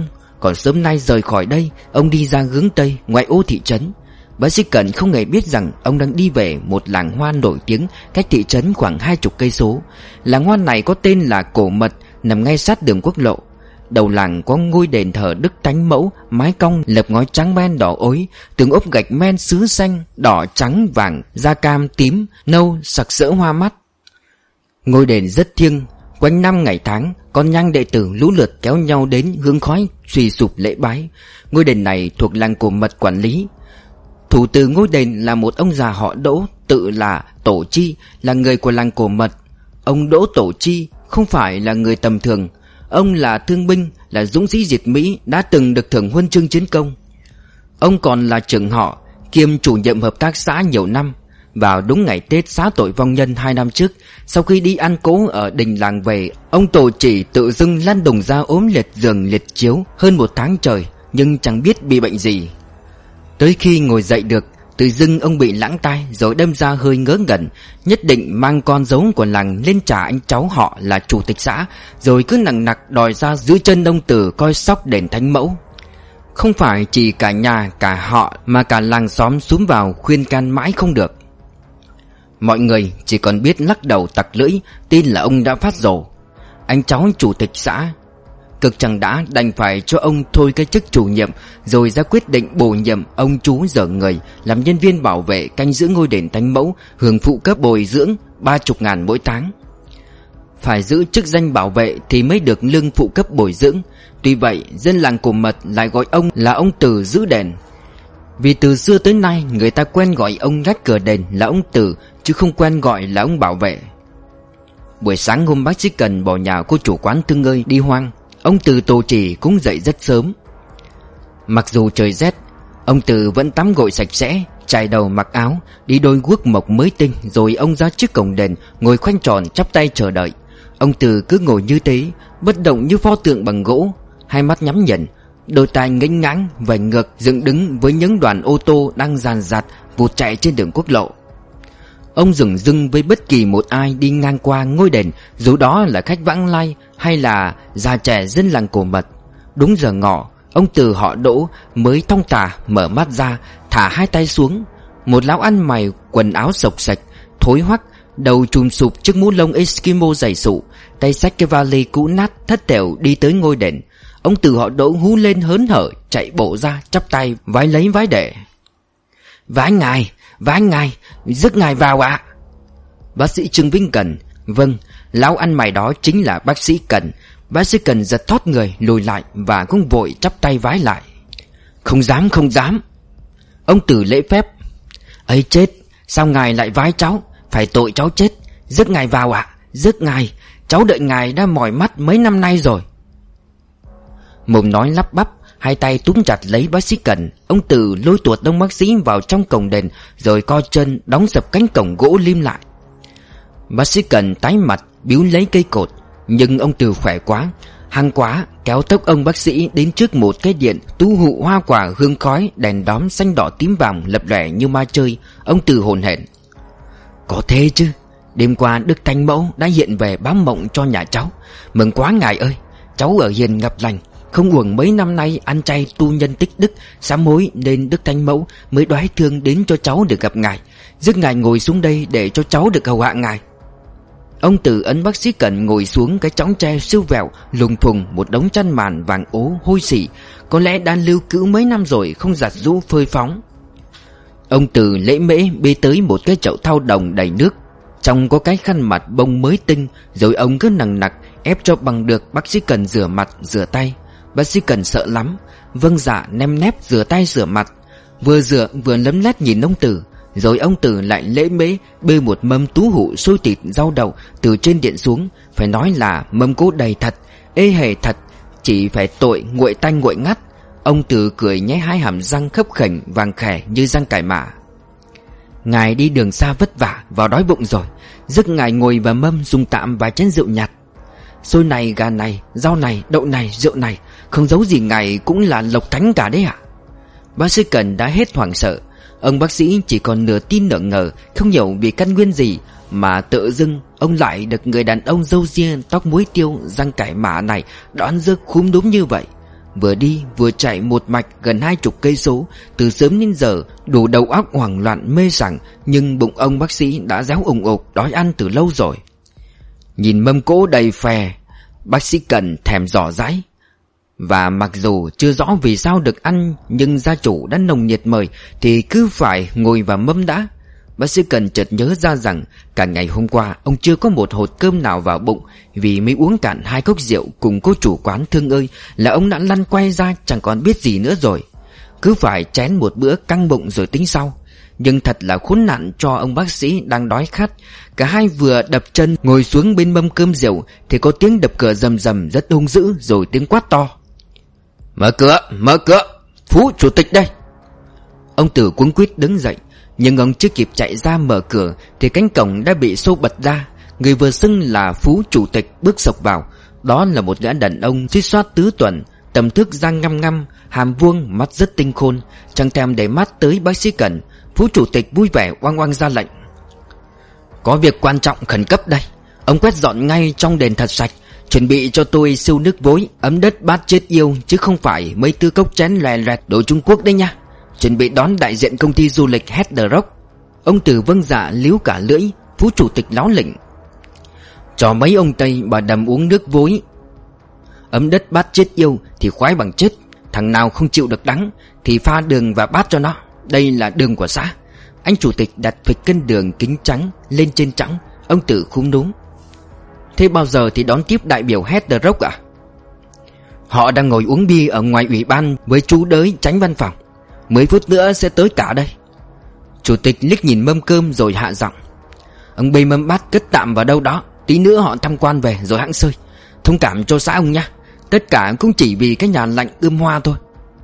S1: Còn sớm nay rời khỏi đây, ông đi ra hướng Tây, ngoại ô thị trấn. Bác sĩ Cẩn không hề biết rằng ông đang đi về một làng hoa nổi tiếng cách thị trấn khoảng hai chục cây số. Làng hoa này có tên là Cổ Mật, nằm ngay sát đường quốc lộ. Đầu làng có ngôi đền thờ Đức Thánh Mẫu, mái cong lợp ngói trắng men đỏ ối, tường ốp gạch men sứ xanh, đỏ, trắng, vàng, da cam, tím, nâu, sặc sỡ hoa mắt. Ngôi đền rất thiêng, quanh năm ngày tháng, con nhang đệ tử lũ lượt kéo nhau đến hương khói suy sụp lễ bái. Ngôi đền này thuộc làng Cổ Mật quản lý. Thủ từ ngôi đền là một ông già họ Đỗ, tự là Tổ Chi, là người của làng Cổ Mật. Ông Đỗ Tổ Chi không phải là người tầm thường. Ông là thương binh, là dũng sĩ diệt Mỹ, đã từng được thưởng huân chương chiến công. Ông còn là trưởng họ, kiêm chủ nhiệm hợp tác xã nhiều năm. Vào đúng ngày Tết xá tội vong nhân hai năm trước, sau khi đi ăn cỗ ở đình làng về, ông Tổ Chỉ tự dưng lăn đùng ra ốm liệt giường liệt chiếu hơn một tháng trời, nhưng chẳng biết bị bệnh gì. Tới khi ngồi dậy được, tự dưng ông bị lãng tai, rồi đâm ra hơi ngớ ngẩn, nhất định mang con dấu của làng lên trả anh cháu họ là chủ tịch xã, rồi cứ nằng nặc đòi ra giữ chân ông Tử coi sóc đền Thánh Mẫu. Không phải chỉ cả nhà cả họ mà cả làng xóm xúm vào khuyên can mãi không được. Mọi người chỉ còn biết lắc đầu tặc lưỡi, tin là ông đã phát rồ. Anh cháu chủ tịch xã cực chẳng đã đành phải cho ông thôi cái chức chủ nhiệm, rồi ra quyết định bổ nhiệm ông chú dở người làm nhân viên bảo vệ canh giữ ngôi đền Thánh Mẫu, hưởng phụ cấp bồi dưỡng ba chục ngàn mỗi tháng. Phải giữ chức danh bảo vệ thì mới được lương phụ cấp bồi dưỡng. Tuy vậy, dân làng Cổ Mật lại gọi ông là ông Tử giữ đền, vì từ xưa tới nay người ta quen gọi ông gác cửa đền là ông Tử, chứ không quen gọi là ông bảo vệ. Buổi sáng hôm bác sĩ Cần bỏ nhà cô chủ quán Thương Ơi đi hoang, ông Từ Tổ Chỉ cũng dậy rất sớm. Mặc dù trời rét, ông Từ vẫn tắm gội sạch sẽ, chải đầu mặc áo, đi đôi guốc mộc mới tinh, rồi ông ra trước cổng đền ngồi khoanh tròn chắp tay chờ đợi. Ông Từ cứ ngồi như thế, bất động như pho tượng bằng gỗ, hai mắt nhắm nghiền, đôi tai nghênh ngãng vành ngược dựng đứng với những đoàn ô tô đang dàn dạt vụt chạy trên đường quốc lộ. Ông dửng dưng với bất kỳ một ai đi ngang qua ngôi đền, dù đó là khách vãng lai hay là già trẻ dân làng Cổ Mật. Đúng giờ ngọ, ông Từ họ Đỗ mới thong thả mở mắt ra, thả hai tay xuống. Một lão ăn mày quần áo xộc xạch, thối hoắc, đầu chùm sụp chiếc mũ lông Eskimo dày sụ, tay xách cái vali cũ nát thất thểu đi tới ngôi đền. Ông Từ họ Đỗ hú lên hớn hở, chạy bộ ra chắp tay vái lấy vái để. Vái ngài, vái ngài, rước ngài vào ạ. Bác sĩ Trương Vĩnh Cần. Vâng, lão ăn mày đó chính là bác sĩ Cần. Bác sĩ Cần giật thót người lùi lại và cũng vội chắp tay vái lại. Không dám, không dám. Ông Từ lễ phép. Ấy chết, sao ngài lại vái cháu? Phải tội cháu chết. Rước ngài vào ạ, rước ngài. Cháu đợi ngài đã mỏi mắt mấy năm nay rồi. Mồm nói lắp bắp, hai tay túm chặt lấy bác sĩ Cần. Ông Từ lôi tuột đông bác sĩ vào trong cổng đền, rồi co chân đóng sập cánh cổng gỗ lim lại. Bác sĩ Cần tái mặt biếu lấy cây cột, nhưng ông Từ khỏe quá, hăng quá, kéo tốc ông bác sĩ đến trước một cái điện tú hụ hoa quả hương khói, đèn đóm xanh đỏ tím vàng lập lòe như ma chơi. Ông Từ hồn hển. Có thế chứ, đêm qua Đức Thánh Mẫu đã hiện về báo mộng cho nhà cháu. Mừng quá ngài ơi, cháu ở hiền ngập lành. Không uổng mấy năm nay ăn chay tu nhân tích đức, sám hối nên Đức Thánh Mẫu mới đoái thương đến cho cháu được gặp ngài. Giúp ngài ngồi xuống đây để cho cháu được hầu hạ ngài. Ông Từ ấn bác sĩ Cần ngồi xuống cái chõng tre siêu vẹo, lùng thùng một đống chăn màn vàng ố hôi xỉ, có lẽ đã lưu cữu mấy năm rồi không giặt giũ phơi phóng. Ông Từ lễ mễ bê tới một cái chậu thau đồng đầy nước, trong có cái khăn mặt bông mới tinh, rồi ông cứ nằng nặc ép cho bằng được bác sĩ Cần rửa mặt rửa tay. Bác sĩ Cần sợ lắm, vâng dạ nem nép rửa tay rửa mặt, vừa rửa vừa lấm lét nhìn ông Từ. Rồi ông Từ lại lễ mễ bê một mâm tú hụ xôi thịt rau đậu từ trên điện xuống. Phải nói là mâm cỗ đầy thật, ê hề thật, chỉ phải tội nguội tanh nguội ngắt. Ông Từ cười nhếch hai hàm răng khấp khểnh vàng khè như răng cải mã. Ngài đi đường xa vất vả, vào đói bụng rồi, rước ngài ngồi vào mâm dùng tạm vài chén rượu nhạt. Xôi này, gà này, rau này, đậu này, rượu này, không giấu gì ngài cũng là lộc thánh cả đấy ạ. Bác sĩ Cần đã hết hoảng sợ. Ông bác sĩ chỉ còn nửa tin nửa ngờ, không hiểu vì căn nguyên gì mà tự dưng ông lại được người đàn ông râu ria tóc muối tiêu răng cải mã này đoán rước khúm đúng như vậy. vừa đi vừa chạy một mạch gần hai chục cây số, từ sớm đến giờ, đủ đầu óc hoảng loạn mê sảng. Nhưng bụng ông bác sĩ đã réo ủng ục, đói ăn từ lâu rồi. Nhìn mâm cỗ đầy phè, bác sĩ Cần thèm dò dãi. Và mặc dù chưa rõ vì sao được ăn, nhưng gia chủ đã nồng nhiệt mời thì cứ phải ngồi vào mâm đã. Bác sĩ Cần chợt nhớ ra rằng cả ngày hôm qua ông chưa có một hột cơm nào vào bụng, vì mới uống cạn hai cốc rượu cùng cô chủ quán. Thương ơi, là ông đã lăn quay ra chẳng còn biết gì nữa rồi. Cứ phải chén một bữa căng bụng rồi tính sau. Nhưng thật là khốn nạn cho ông bác sĩ đang đói khát. Cả hai vừa đập chân ngồi xuống bên mâm cơm rượu thì có tiếng đập cửa rầm rầm rất hung dữ, rồi tiếng quát to: "Mở cửa, mở cửa, Phú chủ tịch đây!" Ông Tử cuống quýt đứng dậy, nhưng ông chưa kịp chạy ra mở cửa thì cánh cổng đã bị xô bật ra. Người vừa xưng là Phú chủ tịch bước sộc vào. Đó là một gã đàn ông suýt soát tứ tuần, tầm thước răng ngăm ngăm, hàm vuông, mắt rất tinh khôn, chẳng thèm để mắt tới bác sĩ Cần. Phú chủ tịch vui vẻ oang oang ra lệnh: "Có việc quan trọng khẩn cấp đây. Ông quét dọn ngay trong đền thật sạch. Chuẩn bị cho tôi siêu nước vối, ấm đất bát chết yêu, chứ không phải mấy tư cốc chén lòe loẹt đồ Trung Quốc đấy nha. Chuẩn bị đón đại diện công ty du lịch Head the Rock." Ông Tử vâng dạ líu cả lưỡi. Phú chủ tịch láo lỉnh: "Cho mấy ông Tây bà đầm uống nước vối ấm đất bát chết yêu thì khoái bằng chết. Thằng nào không chịu được đắng thì pha đường và bát cho nó. Đây là đường của xã." Anh chủ tịch đặt phịch cân đường kính trắng lên trên trắng. Ông Tử khúm núm: "Thế bao giờ thì đón tiếp đại biểu Head the Rock à?" "Họ đang ngồi uống bia ở ngoài ủy ban với chú Đới tránh văn phòng. Mười phút nữa sẽ tới cả đây." Chủ tịch liếc nhìn mâm cơm rồi hạ giọng: "Ông bê mâm bát cất tạm vào đâu đó, tí nữa họ tham quan về rồi hẵng xơi. Thông cảm cho xã ông nha. Tất cả cũng chỉ vì cái nhà lạnh ươm hoa thôi."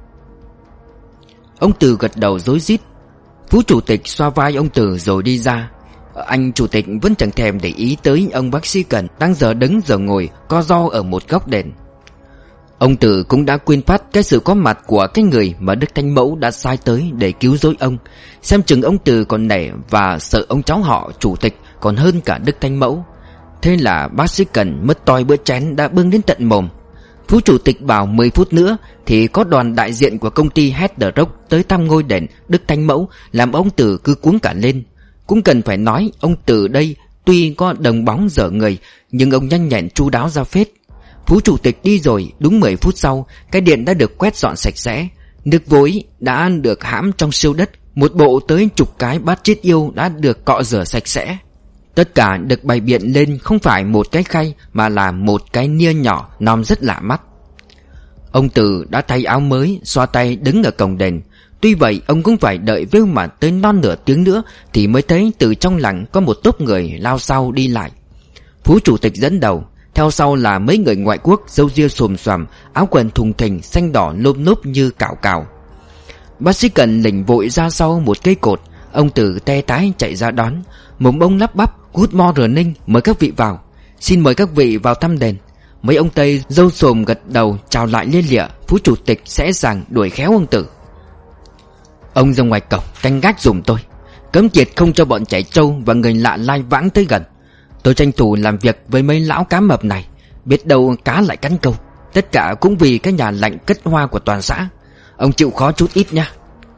S1: Ông Tử gật đầu rối rít. Phú chủ tịch xoa vai ông Tử rồi đi ra. Anh chủ tịch vẫn chẳng thèm để ý tới ông bác sĩ Cần đang giờ đứng giờ ngồi co ro ở một góc đền. Ông Tử cũng đã quên phát cái sự có mặt của cái người mà Đức Thánh Mẫu đã sai tới để cứu rỗi ông. Xem chừng ông Tử còn nể và sợ ông cháu họ chủ tịch còn hơn cả Đức Thánh Mẫu. Thế là bác sĩ Cần mất toi bữa chén đã bưng đến tận mồm. Phú chủ tịch bảo mười phút nữa thì có đoàn đại diện của công ty Head the Rock tới thăm ngôi đền Đức Thánh Mẫu, làm ông Tử cứ cuống cả lên. Cũng cần phải nói, ông Tử đây tuy có đồng bóng dở người nhưng ông nhanh nhẹn chu đáo ra phết. Phú chủ tịch đi rồi, đúng mười phút sau, cái điện đã được quét dọn sạch sẽ. Nước vối đã được hãm trong siêu đất. Một bộ tới chục cái bát chết yêu đã được cọ rửa sạch sẽ. Tất cả được bày biện lên không phải một cái khay mà là một cái nia nhỏ nom rất lạ mắt. Ông Tử đã thay áo mới, xoa tay đứng ở cổng đền. Tuy vậy ông cũng phải đợi vêu mà tới non nửa tiếng nữa thì mới thấy từ trong làng có một tốp người lao sao đi lại. Phú chủ tịch dẫn đầu, theo sau là mấy người ngoại quốc râu ria xồm xoàm, áo quần thùng thình xanh đỏ lốm nốp như cạo cào. Bác sĩ Cần lỉnh vội ra sau một cây cột. Ông Tử te tái chạy ra đón, mồm ông lắp bắp: "Good morning, mời các vị vào. Xin mời các vị vào thăm đền." Mấy ông Tây râu xồm gật đầu chào lại lia lịa. Phú chủ tịch sẽ sàng đuổi khéo ông Tử: "Ông ra ngoài cổng canh gác giùm tôi, cấm tiệt không cho bọn trẻ trâu và người lạ lai vãng tới gần. Tôi tranh thủ làm việc với mấy lão cá mập này, biết đâu cá lại cắn câu. Tất cả cũng vì cái nhà lạnh cất hoa của toàn xã. Ông chịu khó chút ít nha."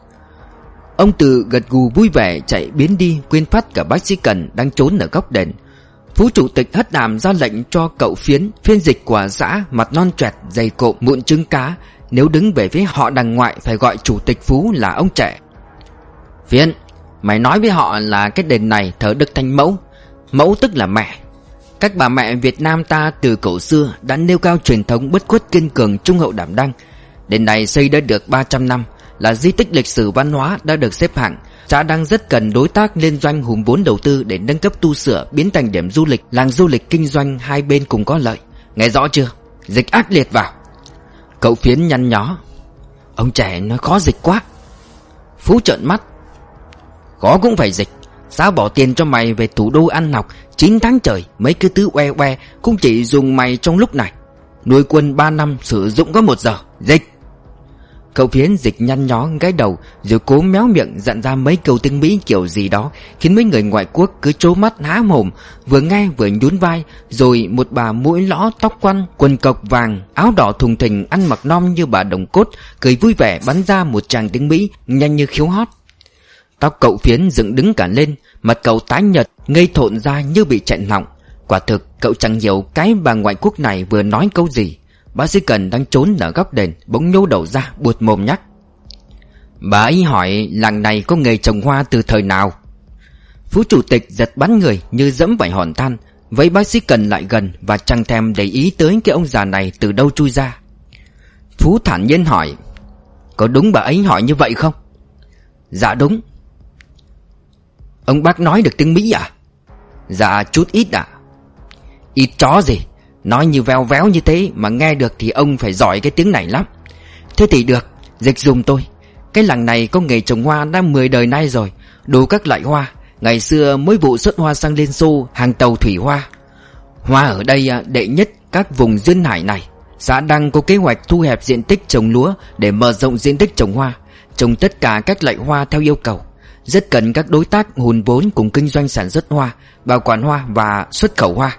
S1: Ông Tử gật gù vui vẻ chạy biến đi, quên phát cả bác sĩ Cần đang trốn ở góc đền. Phú chủ tịch hất hàm ra lệnh cho cậu Phiến, phiên dịch của xã, mặt non choẹt, dày cộm, mụn trứng cá, nếu đứng về phía họ đằng ngoại phải gọi chủ tịch Phú là ông trẻ. "Phiến, mày nói với họ là cái đền này thờ Đức Thánh Mẫu. Mẫu tức là mẹ. Các bà mẹ Việt Nam ta từ cổ xưa đã nêu cao truyền thống bất khuất kiên cường trung hậu đảm đang. Đền này xây đã được ba trăm năm, là di tích lịch sử văn hóa, đã được xếp hạng. Xã đang rất cần đối tác liên doanh hùn vốn đầu tư để nâng cấp tu sửa, biến thành điểm du lịch, làng du lịch kinh doanh, hai bên cùng có lợi. Nghe rõ chưa? Dịch ác liệt vào." Cậu Phiến nhăn nhó: "Ông trẻ nói khó dịch quá." Phú trợn mắt: "Khó cũng phải dịch. Xã bỏ tiền cho mày về thủ đô ăn học chín tháng trời, mấy cái thứ oe oe cũng chỉ dùng mày trong lúc này. Nuôi quân ba năm sử dụng có một giờ. Dịch." Cậu Phiến Dịch nhăn nhó gãi đầu, rồi cố méo miệng dặn ra mấy câu tiếng Mỹ kiểu gì đó, khiến mấy người ngoại quốc cứ trố mắt há mồm, vừa nghe vừa nhún vai. Rồi một bà mũi lõ tóc quăn, quần cộc vàng, áo đỏ thùng thình, ăn mặc non như bà Đồng Cốt, cười vui vẻ bắn ra một tràng tiếng Mỹ nhanh như khiếu hót. Tóc cậu Phiến dựng đứng cả lên, mặt cậu tái nhợt, ngây thộn ra như bị chẹn họng. Quả thực cậu chẳng hiểu cái bà ngoại quốc này vừa nói câu gì. Bác sĩ Cần đang trốn ở góc đền bỗng nhô đầu ra buột mồm nhắc: "Bà ấy hỏi làng này có nghề trồng hoa từ thời nào?" Phú chủ tịch giật bắn người như dẫm phải hòn than, vẫy bác sĩ Cần lại gần và chẳng thèm để ý tới cái ông già này từ đâu chui ra. Phú thản nhiên hỏi: "Có đúng bà ấy hỏi như vậy không?" "Dạ đúng." "Ông bác nói được tiếng Mỹ à?" "Dạ chút ít ạ." "Ít chó gì, nói như veo véo như thế mà nghe được thì ông phải giỏi cái tiếng này lắm." "Thế thì được, dịch dùm tôi. Cái làng này có nghề trồng hoa đã mười đời nay rồi, đủ các loại hoa. Ngày xưa mỗi vụ xuất hoa sang Liên Xô hàng tàu thủy hoa. Hoa ở đây đệ nhất các vùng duyên hải này. Xã đang có kế hoạch thu hẹp diện tích trồng lúa để mở rộng diện tích trồng hoa, trồng tất cả các loại hoa theo yêu cầu. Rất cần các đối tác hùn vốn cùng kinh doanh sản xuất hoa, bảo quản hoa và xuất khẩu hoa."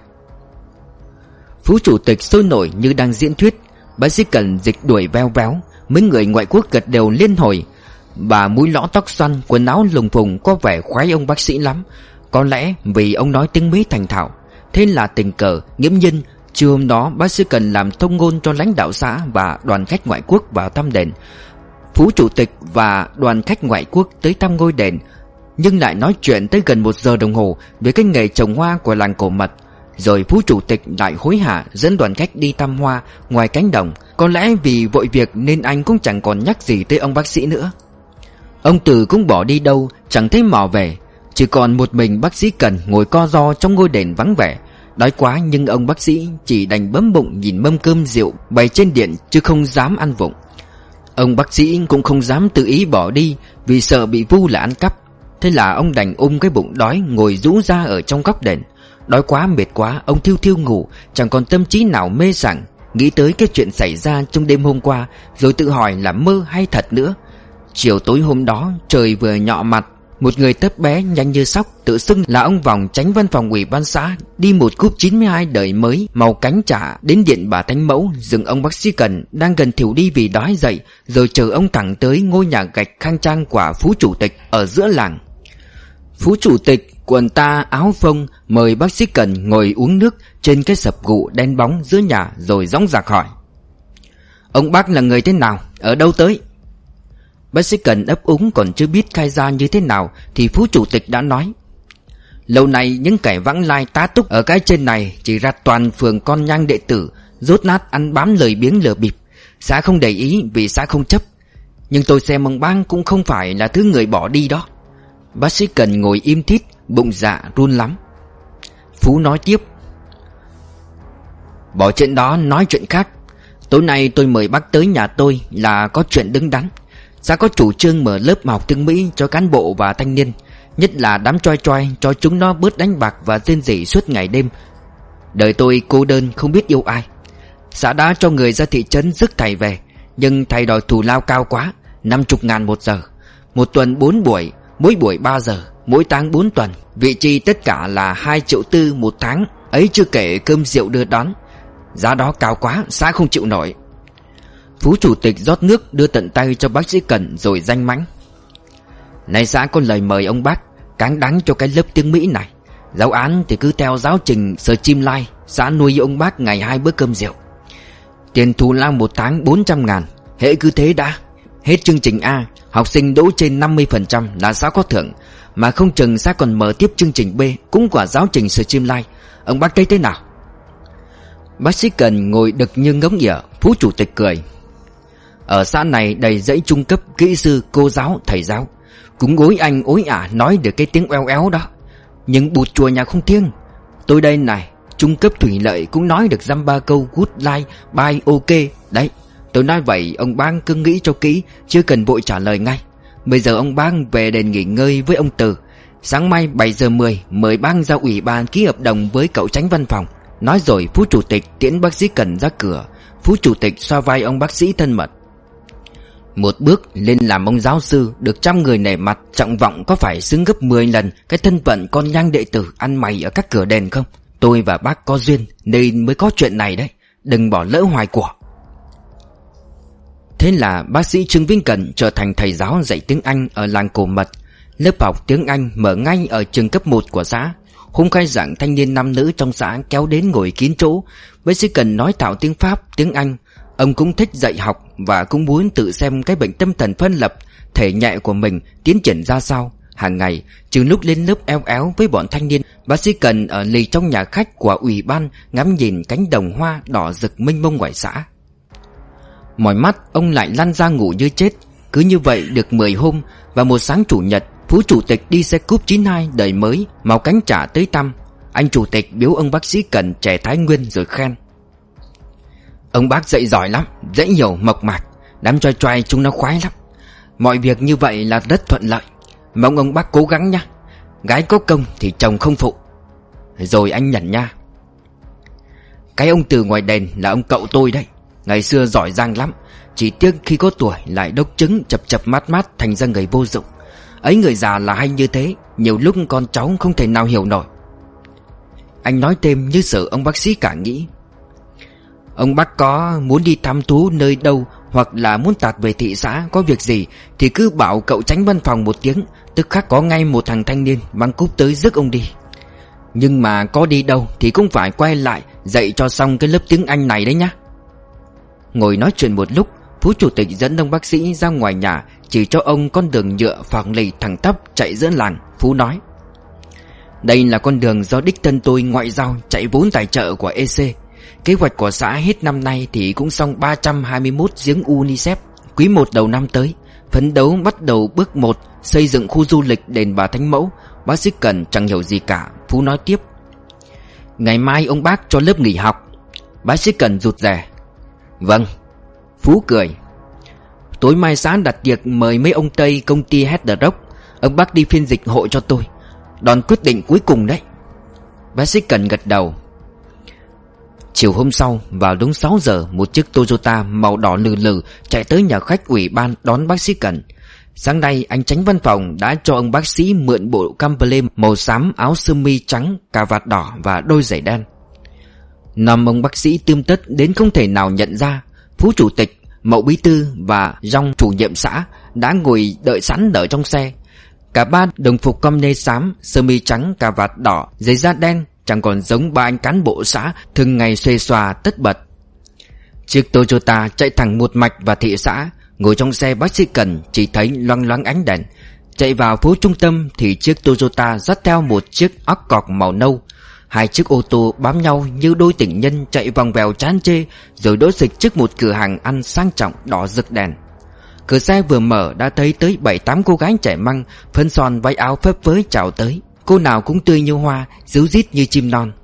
S1: Phú chủ tịch sôi nổi như đang diễn thuyết. Bác sĩ Cần Dịch đuổi veo véo. Mấy người ngoại quốc gật đều liên hồi. Bà mũi lõ tóc xoăn, quần áo lùng phùng có vẻ khoái ông bác sĩ lắm. Có lẽ vì ông nói tiếng Mỹ thành thạo. Thế là tình cờ nghiễm nhiên trưa hôm đó bác sĩ Cần làm thông ngôn cho lãnh đạo xã và đoàn khách ngoại quốc vào thăm đền. Phú chủ tịch và đoàn khách ngoại quốc tới thăm ngôi đền, nhưng lại nói chuyện tới gần một giờ đồng hồ về cái nghề trồng hoa của làng Cổ Mật. Rồi Phú chủ tịch lại hối hả dẫn đoàn khách đi thăm hoa ngoài cánh đồng. Có lẽ vì vội việc nên anh cũng chẳng còn nhắc gì tới ông bác sĩ nữa. Ông Từ cũng bỏ đi đâu chẳng thấy mò về. Chỉ còn một mình bác sĩ Cần ngồi co ro trong ngôi đền vắng vẻ. Đói quá nhưng ông bác sĩ chỉ đành bấm bụng nhìn mâm cơm rượu bày trên điện, chứ không dám ăn vụng. Ông bác sĩ cũng không dám tự ý bỏ đi vì sợ bị vu là ăn cắp. Thế là ông đành ôm cái bụng đói ngồi rũ ra ở trong góc đền. Đói quá mệt quá, ông thiêu thiêu ngủ, chẳng còn tâm trí nào mê sảng, nghĩ tới cái chuyện xảy ra trong đêm hôm qua, rồi tự hỏi là mơ hay thật nữa. Chiều tối hôm đó, trời vừa nhọ mặt, một người tấp bé nhanh như sóc tự xưng là ông Vòng, chánh văn phòng ủy ban xã, đi một cúp chín mươi hai đời mới màu cánh chả đến điện bà Thánh Mẫu, dừng ông bác sĩ Cần đang gần thiểu đi vì đói dậy, rồi chờ ông thẳng tới ngôi nhà gạch khang trang của Phú chủ tịch ở giữa làng. Phú chủ tịch quần ta áo phông mời bác sĩ Cần ngồi uống nước trên cái sập gụ đen bóng giữa nhà, rồi dõng dạc hỏi: "Ông bác là người thế nào, ở đâu tới?" Bác sĩ Cần ấp úng còn chưa biết khai ra như thế nào thì Phú chủ tịch đã nói: "Lâu nay những kẻ vãng lai tá túc ở cái trên này chỉ ra toàn phường con nhang đệ tử, dốt nát ăn bám lời biếng lừa bịp. Xã không để ý vì xã không chấp. Nhưng tôi xem ông bác cũng không phải là thứ người bỏ đi đó." Bác sĩ Cần ngồi im thít, bụng dạ run lắm. Phú nói tiếp: "Bỏ chuyện đó nói chuyện khác. Tối nay tôi mời bác tới nhà tôi là có chuyện đứng đắn. Xã có chủ trương mở lớp học tiếng Mỹ cho cán bộ và thanh niên, nhất là đám choi choi, cho chúng nó bớt đánh bạc và rên rỉ suốt ngày đêm. Đời tôi cô đơn không biết yêu ai. Xã đã cho người ra thị trấn rước thầy về, nhưng thầy đòi thù lao cao quá, năm chục ngàn một giờ, một tuần bốn buổi, mỗi buổi ba giờ, mỗi tháng bốn tuần. Vị trí tất cả là hai triệu tư một tháng, ấy chưa kể cơm rượu đưa đón. Giá đó cao quá, xã không chịu nổi." Phú chủ tịch rót nước đưa tận tay cho bác sĩ Cần rồi danh mãnh: "Này xã có lời mời ông bác, cáng đáng cho cái lớp tiếng Mỹ này. Giáo án thì cứ theo giáo trình Sir Chim Lai, xã nuôi ông bác ngày hai bữa cơm rượu. Tiền thù lao một tháng bốn trăm ngàn, hễ cứ thế đã. Hết chương trình A, học sinh đỗ trên năm mươi phần trăm là xã có thưởng, mà không chừng xã còn mở tiếp chương trình B cũng của giáo trình Sir Chim Lai. Ông bác thấy thế nào?" Bác sĩ Cần ngồi đực như ngỗng nghỉa. Phú chủ tịch cười: "Ở xã này đầy dãy trung cấp, kỹ sư, cô giáo, thầy giáo, cũng ối anh ối ả nói được cái tiếng oeo éo đó. Nhưng bụt chùa nhà không thiêng. Tôi đây này, trung cấp thủy lợi cũng nói được dăm ba câu good like, bye, ok. Đấy, tôi nói vậy ông bang cứ nghĩ cho kỹ, chưa cần vội trả lời ngay. Bây giờ ông bang về đền nghỉ ngơi với ông Từ. Sáng mai bảy giờ mười mời bang ra ủy ban ký hợp đồng với cậu chánh văn phòng." Nói rồi Phú chủ tịch tiễn bác sĩ Cần ra cửa. Phú chủ tịch xoa vai ông bác sĩ thân mật: Một bước lên làm ông giáo sư, được trăm người nể mặt, trọng vọng có phải xứng gấp mười lần cái thân phận con nhang đệ tử ăn mày ở các cửa đền không? Tôi và bác có duyên nên mới có chuyện này đấy, đừng bỏ lỡ hoài của. Thế là bác sĩ Trương Vĩnh Cẩn trở thành thầy giáo dạy tiếng Anh ở làng Cổ Mật. Lớp học tiếng Anh mở ngay ở trường cấp một của xã. Hôm khai giảng, thanh niên nam nữ trong xã kéo đến ngồi kín chỗ. Bác sĩ Cần nói thạo tiếng Pháp, tiếng Anh. Ông cũng thích dạy học và cũng muốn tự xem cái bệnh tâm thần phân lập, thể nhẹ của mình tiến triển ra sao. Hàng ngày, trừ lúc lên lớp éo éo với bọn thanh niên, bác sĩ Cần ở lì trong nhà khách của ủy ban ngắm nhìn cánh đồng hoa đỏ rực mênh mông ngoài xã. Mỏi mắt, ông lại lăn ra ngủ như chết. Cứ như vậy được mười hôm, và một sáng chủ nhật, Phú chủ tịch đi xe cúp chín hai đời mới, màu cánh trả tới tăm. Anh chủ tịch biếu ông bác sĩ Cần chè Thái Nguyên rồi khen: ông bác dạy giỏi lắm, dễ hiểu mộc mạc, đám choai choai chúng nó khoái lắm. Mọi việc như vậy là rất thuận lợi, mong ông bác cố gắng nha. Gái có công thì chồng không phụ. Rồi anh nhẩn nha: cái ông từ ngoài đền là ông cậu tôi đấy. Ngày xưa giỏi giang lắm, chỉ tiếc khi có tuổi lại đốc trứng chập chập mát mát thành ra người vô dụng. Ấy người già là hay như thế, nhiều lúc con cháu không thể nào hiểu nổi. Anh nói thêm như sợ ông bác sĩ cả nghĩ: ông bác có muốn đi thăm thú nơi đâu, hoặc là muốn tạt về thị xã có việc gì, thì cứ bảo cậu tránh văn phòng một tiếng, tức khắc có ngay một thằng thanh niên mang cúp tới rước ông đi. Nhưng mà có đi đâu thì cũng phải quay lại dạy cho xong cái lớp tiếng Anh này đấy nhá. Ngồi nói chuyện một lúc, Phú chủ tịch dẫn ông bác sĩ ra ngoài nhà, chỉ cho ông con đường nhựa phẳng lì thẳng tắp chạy giữa làng. Phú nói: đây là con đường do đích thân tôi ngoại giao chạy vốn tài trợ của e xê. Kế hoạch của xã hết năm nay thì cũng xong ba trăm hai mươi mốt giếng UNICEF. Quý một đầu năm tới, phấn đấu bắt đầu bước một, xây dựng khu du lịch đền Bà Thánh Mẫu. Bác sĩ Cần chẳng hiểu gì cả. Phú nói tiếp: ngày mai ông bác cho lớp nghỉ học. Bác sĩ Cần rụt rè: vâng. Phú cười: tối mai xã đặt tiệc mời mấy ông Tây công ty Head Rock. Ông bác đi phiên dịch hộ cho tôi. Đòn quyết định cuối cùng đấy. Bác sĩ Cần gật đầu. Chiều hôm sau, vào đúng sáu giờ, một chiếc Toyota màu đỏ lừ lừ chạy tới nhà khách ủy ban đón bác sĩ Cần. Sáng nay anh chánh văn phòng đã cho ông bác sĩ mượn bộ camperlet màu xám, áo sơ mi trắng, cà vạt đỏ và đôi giày đen. Năm ông bác sĩ tươm tất đến không thể nào nhận ra. Phú chủ tịch, Mậu bí thư và Rong chủ nhiệm xã đã ngồi đợi sẵn ở trong xe. Cả ba đồng phục com nê xám, sơ mi trắng, cà vạt đỏ, giày da đen, chẳng còn giống ba anh cán bộ xã thường ngày xuề xòa tất bật. Chiếc Toyota chạy thẳng một mạch vào thị xã. Ngồi trong xe, bác sĩ Cần chỉ thấy loang loáng ánh đèn. Chạy vào phố trung tâm thì chiếc Toyota dắt theo một chiếc óc cọp màu nâu. Hai chiếc ô tô bám nhau như đôi tình nhân chạy vòng vèo chán chê, rồi đỗ xịch trước một cửa hàng ăn sang trọng đỏ rực đèn. Cửa xe vừa mở đã thấy tới bảy tám cô gái trẻ măng, phấn son váy áo phấp phới chào tới. Cô nào cũng tươi như hoa, ríu rít như chim non.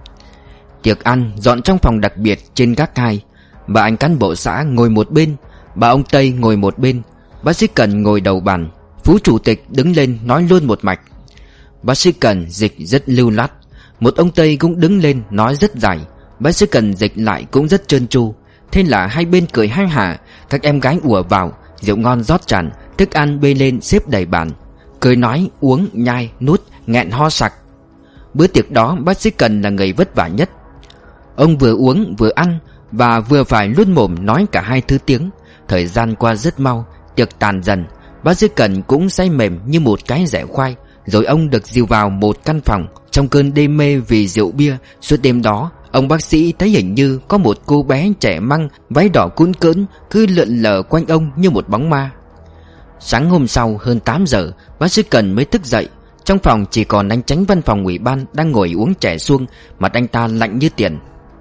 S1: Tiệc ăn dọn trong phòng đặc biệt trên gác hai. Bà anh cán bộ xã ngồi một bên, bà ông Tây ngồi một bên. Bác sĩ Cần ngồi đầu bàn. Phú chủ tịch đứng lên nói luôn một mạch. Bác sĩ Cần dịch rất lưu loát. Một ông Tây cũng đứng lên nói rất dài. Bác sĩ Cần dịch lại cũng rất trơn tru. Thế là hai bên cười hai hả. Các em gái ùa vào, rượu ngon rót tràn, thức ăn bê lên xếp đầy bàn. Cười nói, uống, nhai, nuốt, nghẹn ho sặc. Bữa tiệc đó bác sĩ Cần là người vất vả nhất. Ông vừa uống vừa ăn và vừa phải luốt mồm nói cả hai thứ tiếng. Thời gian qua rất mau, tiệc tàn dần. Bác sĩ Cần cũng say mềm như một cái rẻ khoai. Rồi ông được dìu vào một căn phòng. Trong cơn đê mê vì rượu bia, suốt đêm đó ông bác sĩ thấy hình như có một cô bé trẻ măng, váy đỏ cuốn cỡn cứ lượn lờ quanh ông như một bóng ma. Sáng hôm sau hơn tám giờ, bác sĩ Cần mới thức dậy. Trong phòng chỉ còn anh chánh văn phòng ủy ban đang ngồi uống chè suông, mặt anh ta lạnh như tiền.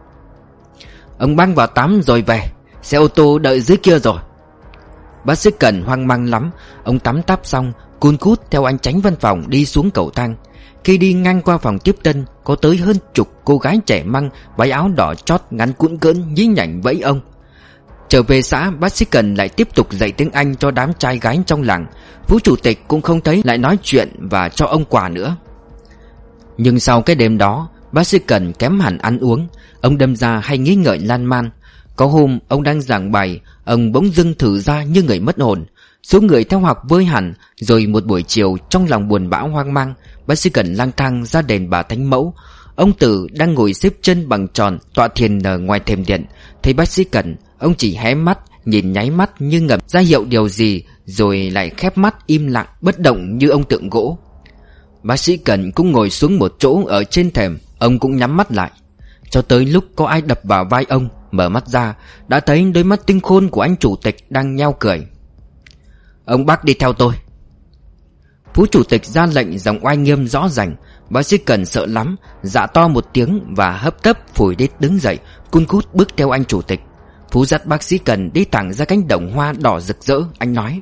S1: Ông bác vào tắm rồi về, xe ô tô đợi dưới kia rồi. Bác sĩ Cần hoang mang lắm. Ông tắm táp xong cun cút theo anh chánh văn phòng đi xuống cầu thang. Khi đi ngang qua phòng tiếp tân, có tới hơn chục cô gái trẻ măng, váy áo đỏ chót ngắn cuộn cỡn nhí nhảnh vẫy ông. Trở về xã, bác sĩ Cần lại tiếp tục dạy tiếng Anh cho đám trai gái trong làng. Phú chủ tịch cũng không thấy lại nói chuyện và cho ông quà nữa. Nhưng sau cái đêm đó, bác sĩ Cần kém hẳn ăn uống. Ông đâm ra hay nghĩ ngợi lan man. Có hôm ông đang giảng bài, ông bỗng dưng thử ra như người mất hồn. Số người theo học vơi hẳn. Rồi một buổi chiều, trong lòng buồn bã hoang mang, bác sĩ Cần lang thang ra đền Bà Thánh Mẫu. Ông Tử đang ngồi xếp chân bằng tròn tọa thiền ở ngoài thềm điện. Thấy bác sĩ Cần, ông chỉ hé mắt, nhìn nháy mắt như ngầm ra hiệu điều gì, rồi lại khép mắt im lặng bất động như ông tượng gỗ. Bác sĩ Cần cũng ngồi xuống một chỗ ở trên thềm. Ông cũng nhắm mắt lại. Cho tới lúc có ai đập vào vai ông, mở mắt ra, đã thấy đôi mắt tinh khôn của anh chủ tịch đang nheo cười. Ông bác đi theo tôi. Phú chủ tịch ra lệnh giọng oai nghiêm rõ ràng. Bác sĩ Cần sợ lắm, dạ to một tiếng và hấp tấp phủi đít đứng dậy, cun cút bước theo anh chủ tịch. Phú dắt bác sĩ Cần đi thẳng ra cánh đồng hoa đỏ rực rỡ. Anh nói: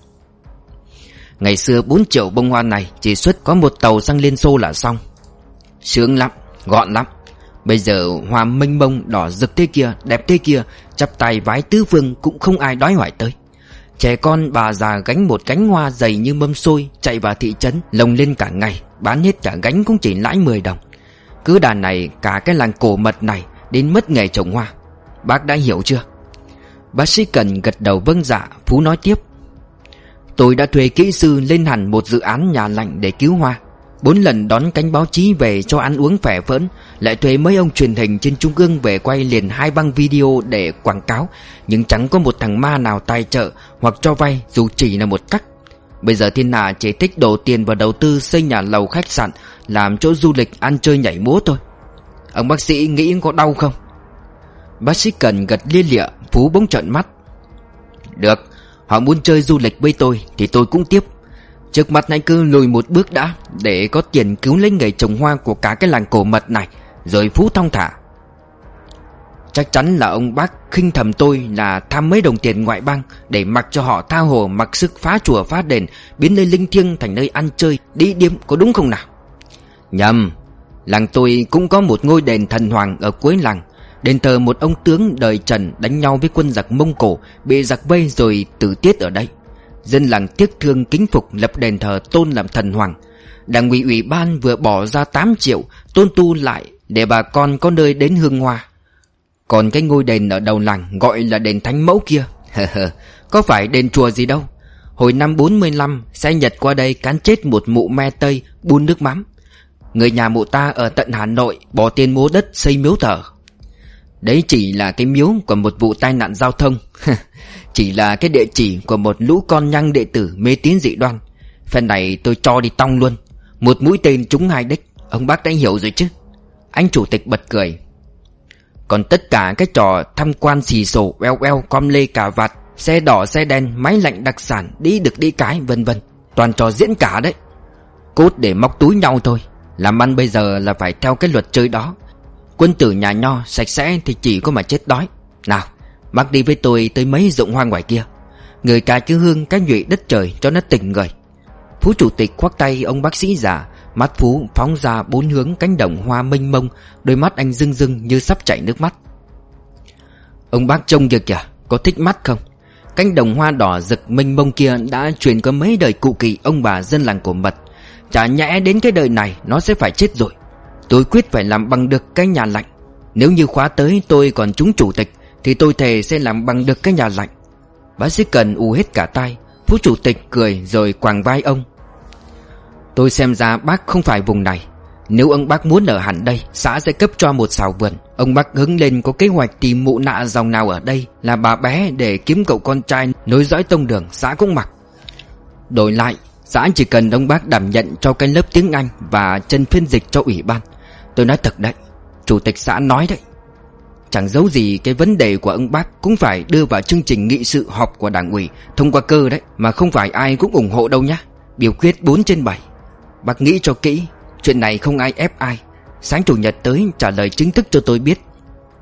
S1: Ngày xưa bốn triệu bông hoa này chỉ xuất có một tàu sang Liên Xô là xong. Sướng lắm, gọn lắm. Bây giờ hoa mênh mông đỏ rực thế kia, đẹp thế kia, chắp tay vái tứ phương cũng không ai đói hoài tới. Trẻ con bà già gánh một cánh hoa dày như mâm xôi, chạy vào thị trấn lồng lên cả ngày, bán hết cả gánh cũng chỉ lãi mười đồng. Cứ đà này cả cái làng cổ mật này đến mất nghề trồng hoa. Bác đã hiểu chưa? Bác sĩ Cần gật đầu vâng dạ. Phú nói tiếp: Tôi đã thuê kỹ sư lên hẳn một dự án nhà lạnh để cứu hoa. Bốn lần đón cánh báo chí về cho ăn uống phè phỡn, lại thuê mấy ông truyền hình trên trung ương về quay liền hai băng video để quảng cáo, nhưng chẳng có một thằng ma nào tài trợ hoặc cho vay dù chỉ là một cách. Bây giờ thiên hạ chỉ thích đổ tiền vào đầu tư xây nhà lầu khách sạn, làm chỗ du lịch ăn chơi nhảy múa thôi. Ông bác sĩ nghĩ có đau không? Bác sĩ Cần gật lia lịa. Phú bỗng trợn mắt: Được, họ muốn chơi du lịch với tôi thì tôi cũng tiếp. Trước mặt hãy cứ lùi một bước đã, để có tiền cứu lấy nghề trồng hoa của cả cái làng cổ mật này, rồi Phú thong thả. Chắc chắn là ông bác khinh thầm tôi là tham mấy đồng tiền ngoại bang, để mặc cho họ tha hồ mặc sức phá chùa phá đền, biến nơi linh thiêng thành nơi ăn chơi đi điếm, có đúng không nào? Nhầm. Làng tôi cũng có một ngôi đền thần hoàng ở cuối làng, đền thờ một ông tướng đời Trần đánh nhau với quân giặc Mông Cổ, bị giặc vây rồi tử tiết ở đây. Dân làng tiếc thương kính phục, lập đền thờ tôn làm thần hoàng. Đảng ủy ủy ban vừa bỏ ra tám triệu tôn tu lại để bà con có nơi đến hương hoa. Còn cái ngôi đền ở đầu làng gọi là đền Thánh Mẫu kia, có phải đền chùa gì đâu. Hồi năm bốn mươi lăm, xe Nhật qua đây cán chết một mụ me Tây bun nước mắm. Người nhà mụ ta ở tận Hà Nội bỏ tiền mua đất xây miếu thờ. Đấy chỉ là cái miếu của một vụ tai nạn giao thông. Chỉ là cái địa chỉ của một lũ con nhăng đệ tử mê tín dị đoan. Phen này tôi cho đi tong luôn. Một mũi tên trúng hai đích. Ông bác đã hiểu rồi chứ? Anh chủ tịch bật cười. Còn tất cả cái trò tham quan xì xồ, eo eo, com lê cà vạt, xe đỏ xe đen, máy lạnh đặc sản, đi được đi cái, vân vân, toàn trò diễn cả đấy. Cốt để móc túi nhau thôi. Làm ăn bây giờ là phải theo cái luật chơi đó. Quân tử nhà nho sạch sẽ thì chỉ có mà chết đói. Nào, bác đi với tôi tới mấy ruộng hoa ngoài kia, người cài cái hương cái nhụy đất trời cho nó tỉnh người. Phú chủ tịch khoác tay ông bác sĩ già. Mắt Phú phóng ra bốn hướng cánh đồng hoa mênh mông, đôi mắt anh rưng rưng như sắp chảy nước mắt. Ông bác trông kìa kìa, có thích mắt không? Cánh đồng hoa đỏ rực mênh mông kia đã truyền có mấy đời cụ kỳ ông bà dân làng cổ mật. Chả nhẽ đến cái đời này nó sẽ phải chết rồi. Tôi quyết phải làm bằng được cái nhà lạnh. Nếu như khóa tới tôi còn trúng chủ tịch thì tôi thề sẽ làm bằng được cái nhà lạnh. Bác sĩ Cần ù hết cả tai. Phú chủ tịch cười rồi quàng vai ông. Tôi xem ra bác không phải vùng này. Nếu ông bác muốn ở hẳn đây, xã sẽ cấp cho một xào vườn. Ông bác hứng lên có kế hoạch tìm mụ nạ dòng nào ở đây là bà bé để kiếm cậu con trai nối dõi tông đường, xã cũng mặc. Đổi lại, xã chỉ cần ông bác đảm nhận cho cái lớp tiếng Anh và chân phiên dịch cho ủy ban. Tôi nói thật đấy, chủ tịch xã nói đấy. Chẳng giấu gì cái vấn đề của ông bác cũng phải đưa vào chương trình nghị sự họp của đảng ủy thông qua cơ đấy, mà không phải ai cũng ủng hộ đâu nhá. Biểu quyết bốn trên bảy. Bác nghĩ cho kỹ, chuyện này không ai ép ai. Sáng chủ nhật tới trả lời chính thức cho tôi biết.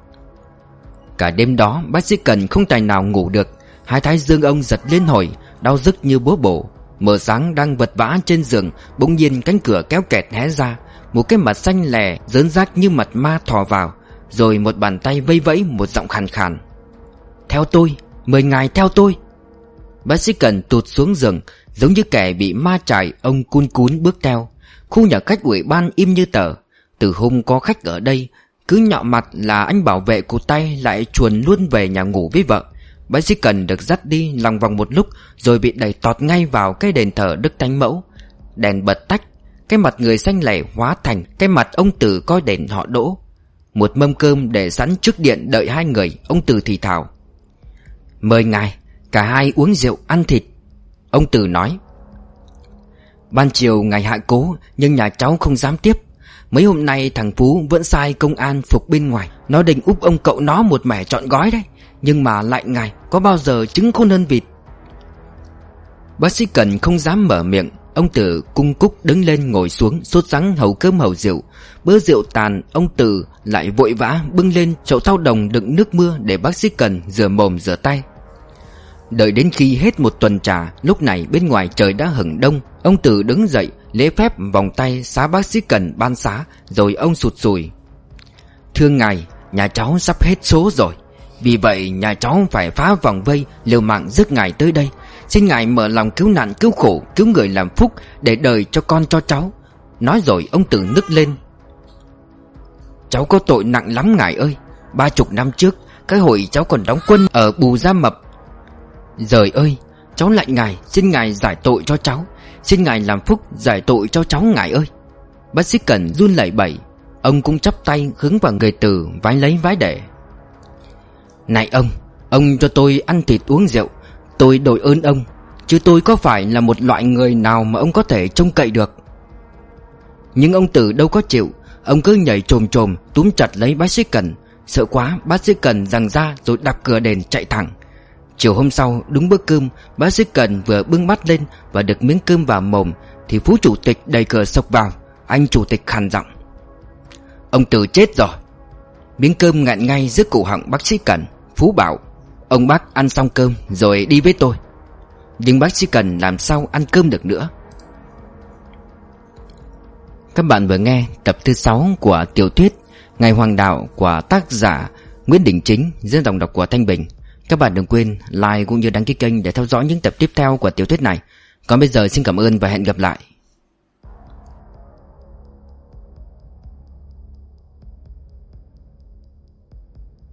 S1: Cả đêm đó bác sĩ Cần không tài nào ngủ được. Hai thái dương ông giật lên hồi, đau rức như búa bổ. Mờ sáng đang vật vã trên giường, bỗng nhiên cánh cửa kéo kẹt hé ra. Một cái mặt xanh lè rớn rác như mặt ma thò vào. Rồi một bàn tay vây vẫy, một giọng khàn khàn. Theo tôi, mời ngài theo tôi. Bác sĩ Cần tụt xuống giường, giống như kẻ bị ma chài. Ông cun cún bước theo. Khu nhà khách ủy ban im như tờ. Từ hôm có khách ở đây, Cứ nhọ mặt là anh bảo vệ cụt tay lại chuồn luôn về nhà ngủ với vợ. Bác sĩ Cần được dắt đi lòng vòng một lúc rồi bị đẩy tọt ngay vào cái đền thờ Đức Thánh Mẫu. Đèn bật tách, cái mặt người xanh lẻ hóa thành cái mặt ông Từ coi đền họ Đỗ. Một mâm cơm để sẵn trước điện đợi hai người. Ông Từ thì thào: "Mời ngài, cả hai uống rượu ăn thịt." Ông Từ nói: "Ban chiều ngài hạ cố, nhưng nhà cháu không dám tiếp. Mấy hôm nay thằng Phú vẫn sai công an phục bên ngoài. Nó định úp ông cậu nó một mẻ trọn gói đấy. Nhưng mà lại ngài, có bao giờ trứng khôn hơn vịt." Bác sĩ Cần không dám mở miệng. Ông Từ cung cúc đứng lên ngồi xuống, sốt sắng hầu cơm hầu rượu. Bữa rượu tàn, ông Từ lại vội vã bưng lên chậu thau đồng đựng nước mưa để bác sĩ Cần rửa mồm rửa tay. Đợi đến khi hết một tuần trà, lúc này bên ngoài trời đã hửng đông. Ông Từ đứng dậy lễ phép vòng tay xá bác sĩ Cần ban xá. Rồi ông sụt sùi: "Thưa ngài, nhà cháu sắp hết số rồi. Vì vậy nhà cháu phải phá vòng vây, liều mạng rước ngài tới đây. Xin ngài mở lòng cứu nạn cứu khổ, cứu người làm phúc, để đời cho con cho cháu." Nói rồi ông Từ nức lên: "Cháu có tội nặng lắm ngài ơi. Ba chục năm trước, cái hồi cháu còn đóng quân ở Bù Gia Mập. Giời ơi, cháu lạy ngài, xin ngài giải tội cho cháu. Xin ngài làm phúc giải tội cho cháu ngài ơi." Bác sĩ Cần run lẩy bẩy. Ông cũng chắp tay hướng vào người Từ vái lấy vái để: "Này ông, ông cho tôi ăn thịt uống rượu, tôi đội ơn ông. Chứ tôi có phải là một loại người nào mà ông có thể trông cậy được." Nhưng ông Từ đâu có chịu. Ông cứ nhảy chồm chồm túm chặt lấy bác sĩ Cần. Sợ quá, bác sĩ Cần giằng ra rồi đạp cửa đền chạy thẳng. Chiều hôm sau, đúng bữa cơm, bác sĩ Cần vừa bưng bát lên và được miếng cơm vào mồm thì Phú chủ tịch đẩy cửa xộc vào. Anh chủ tịch khàn giọng: "Ông Từ chết rồi." Miếng cơm ngạn ngay giữa cổ họng bác sĩ Cần. Phú bảo: "Ông bác ăn xong cơm rồi đi với tôi." Nhưng bác sĩ Cần làm sao ăn cơm được nữa. Các bạn vừa nghe tập thứ sáu của tiểu thuyết Ngày Hoàng Đạo của tác giả Nguyễn Đình Chính, diễn giọng đọc của Thanh Bình. Các bạn đừng quên like cũng như đăng ký kênh để theo dõi những tập tiếp theo của tiểu thuyết này. Còn bây giờ xin cảm ơn và hẹn gặp lại.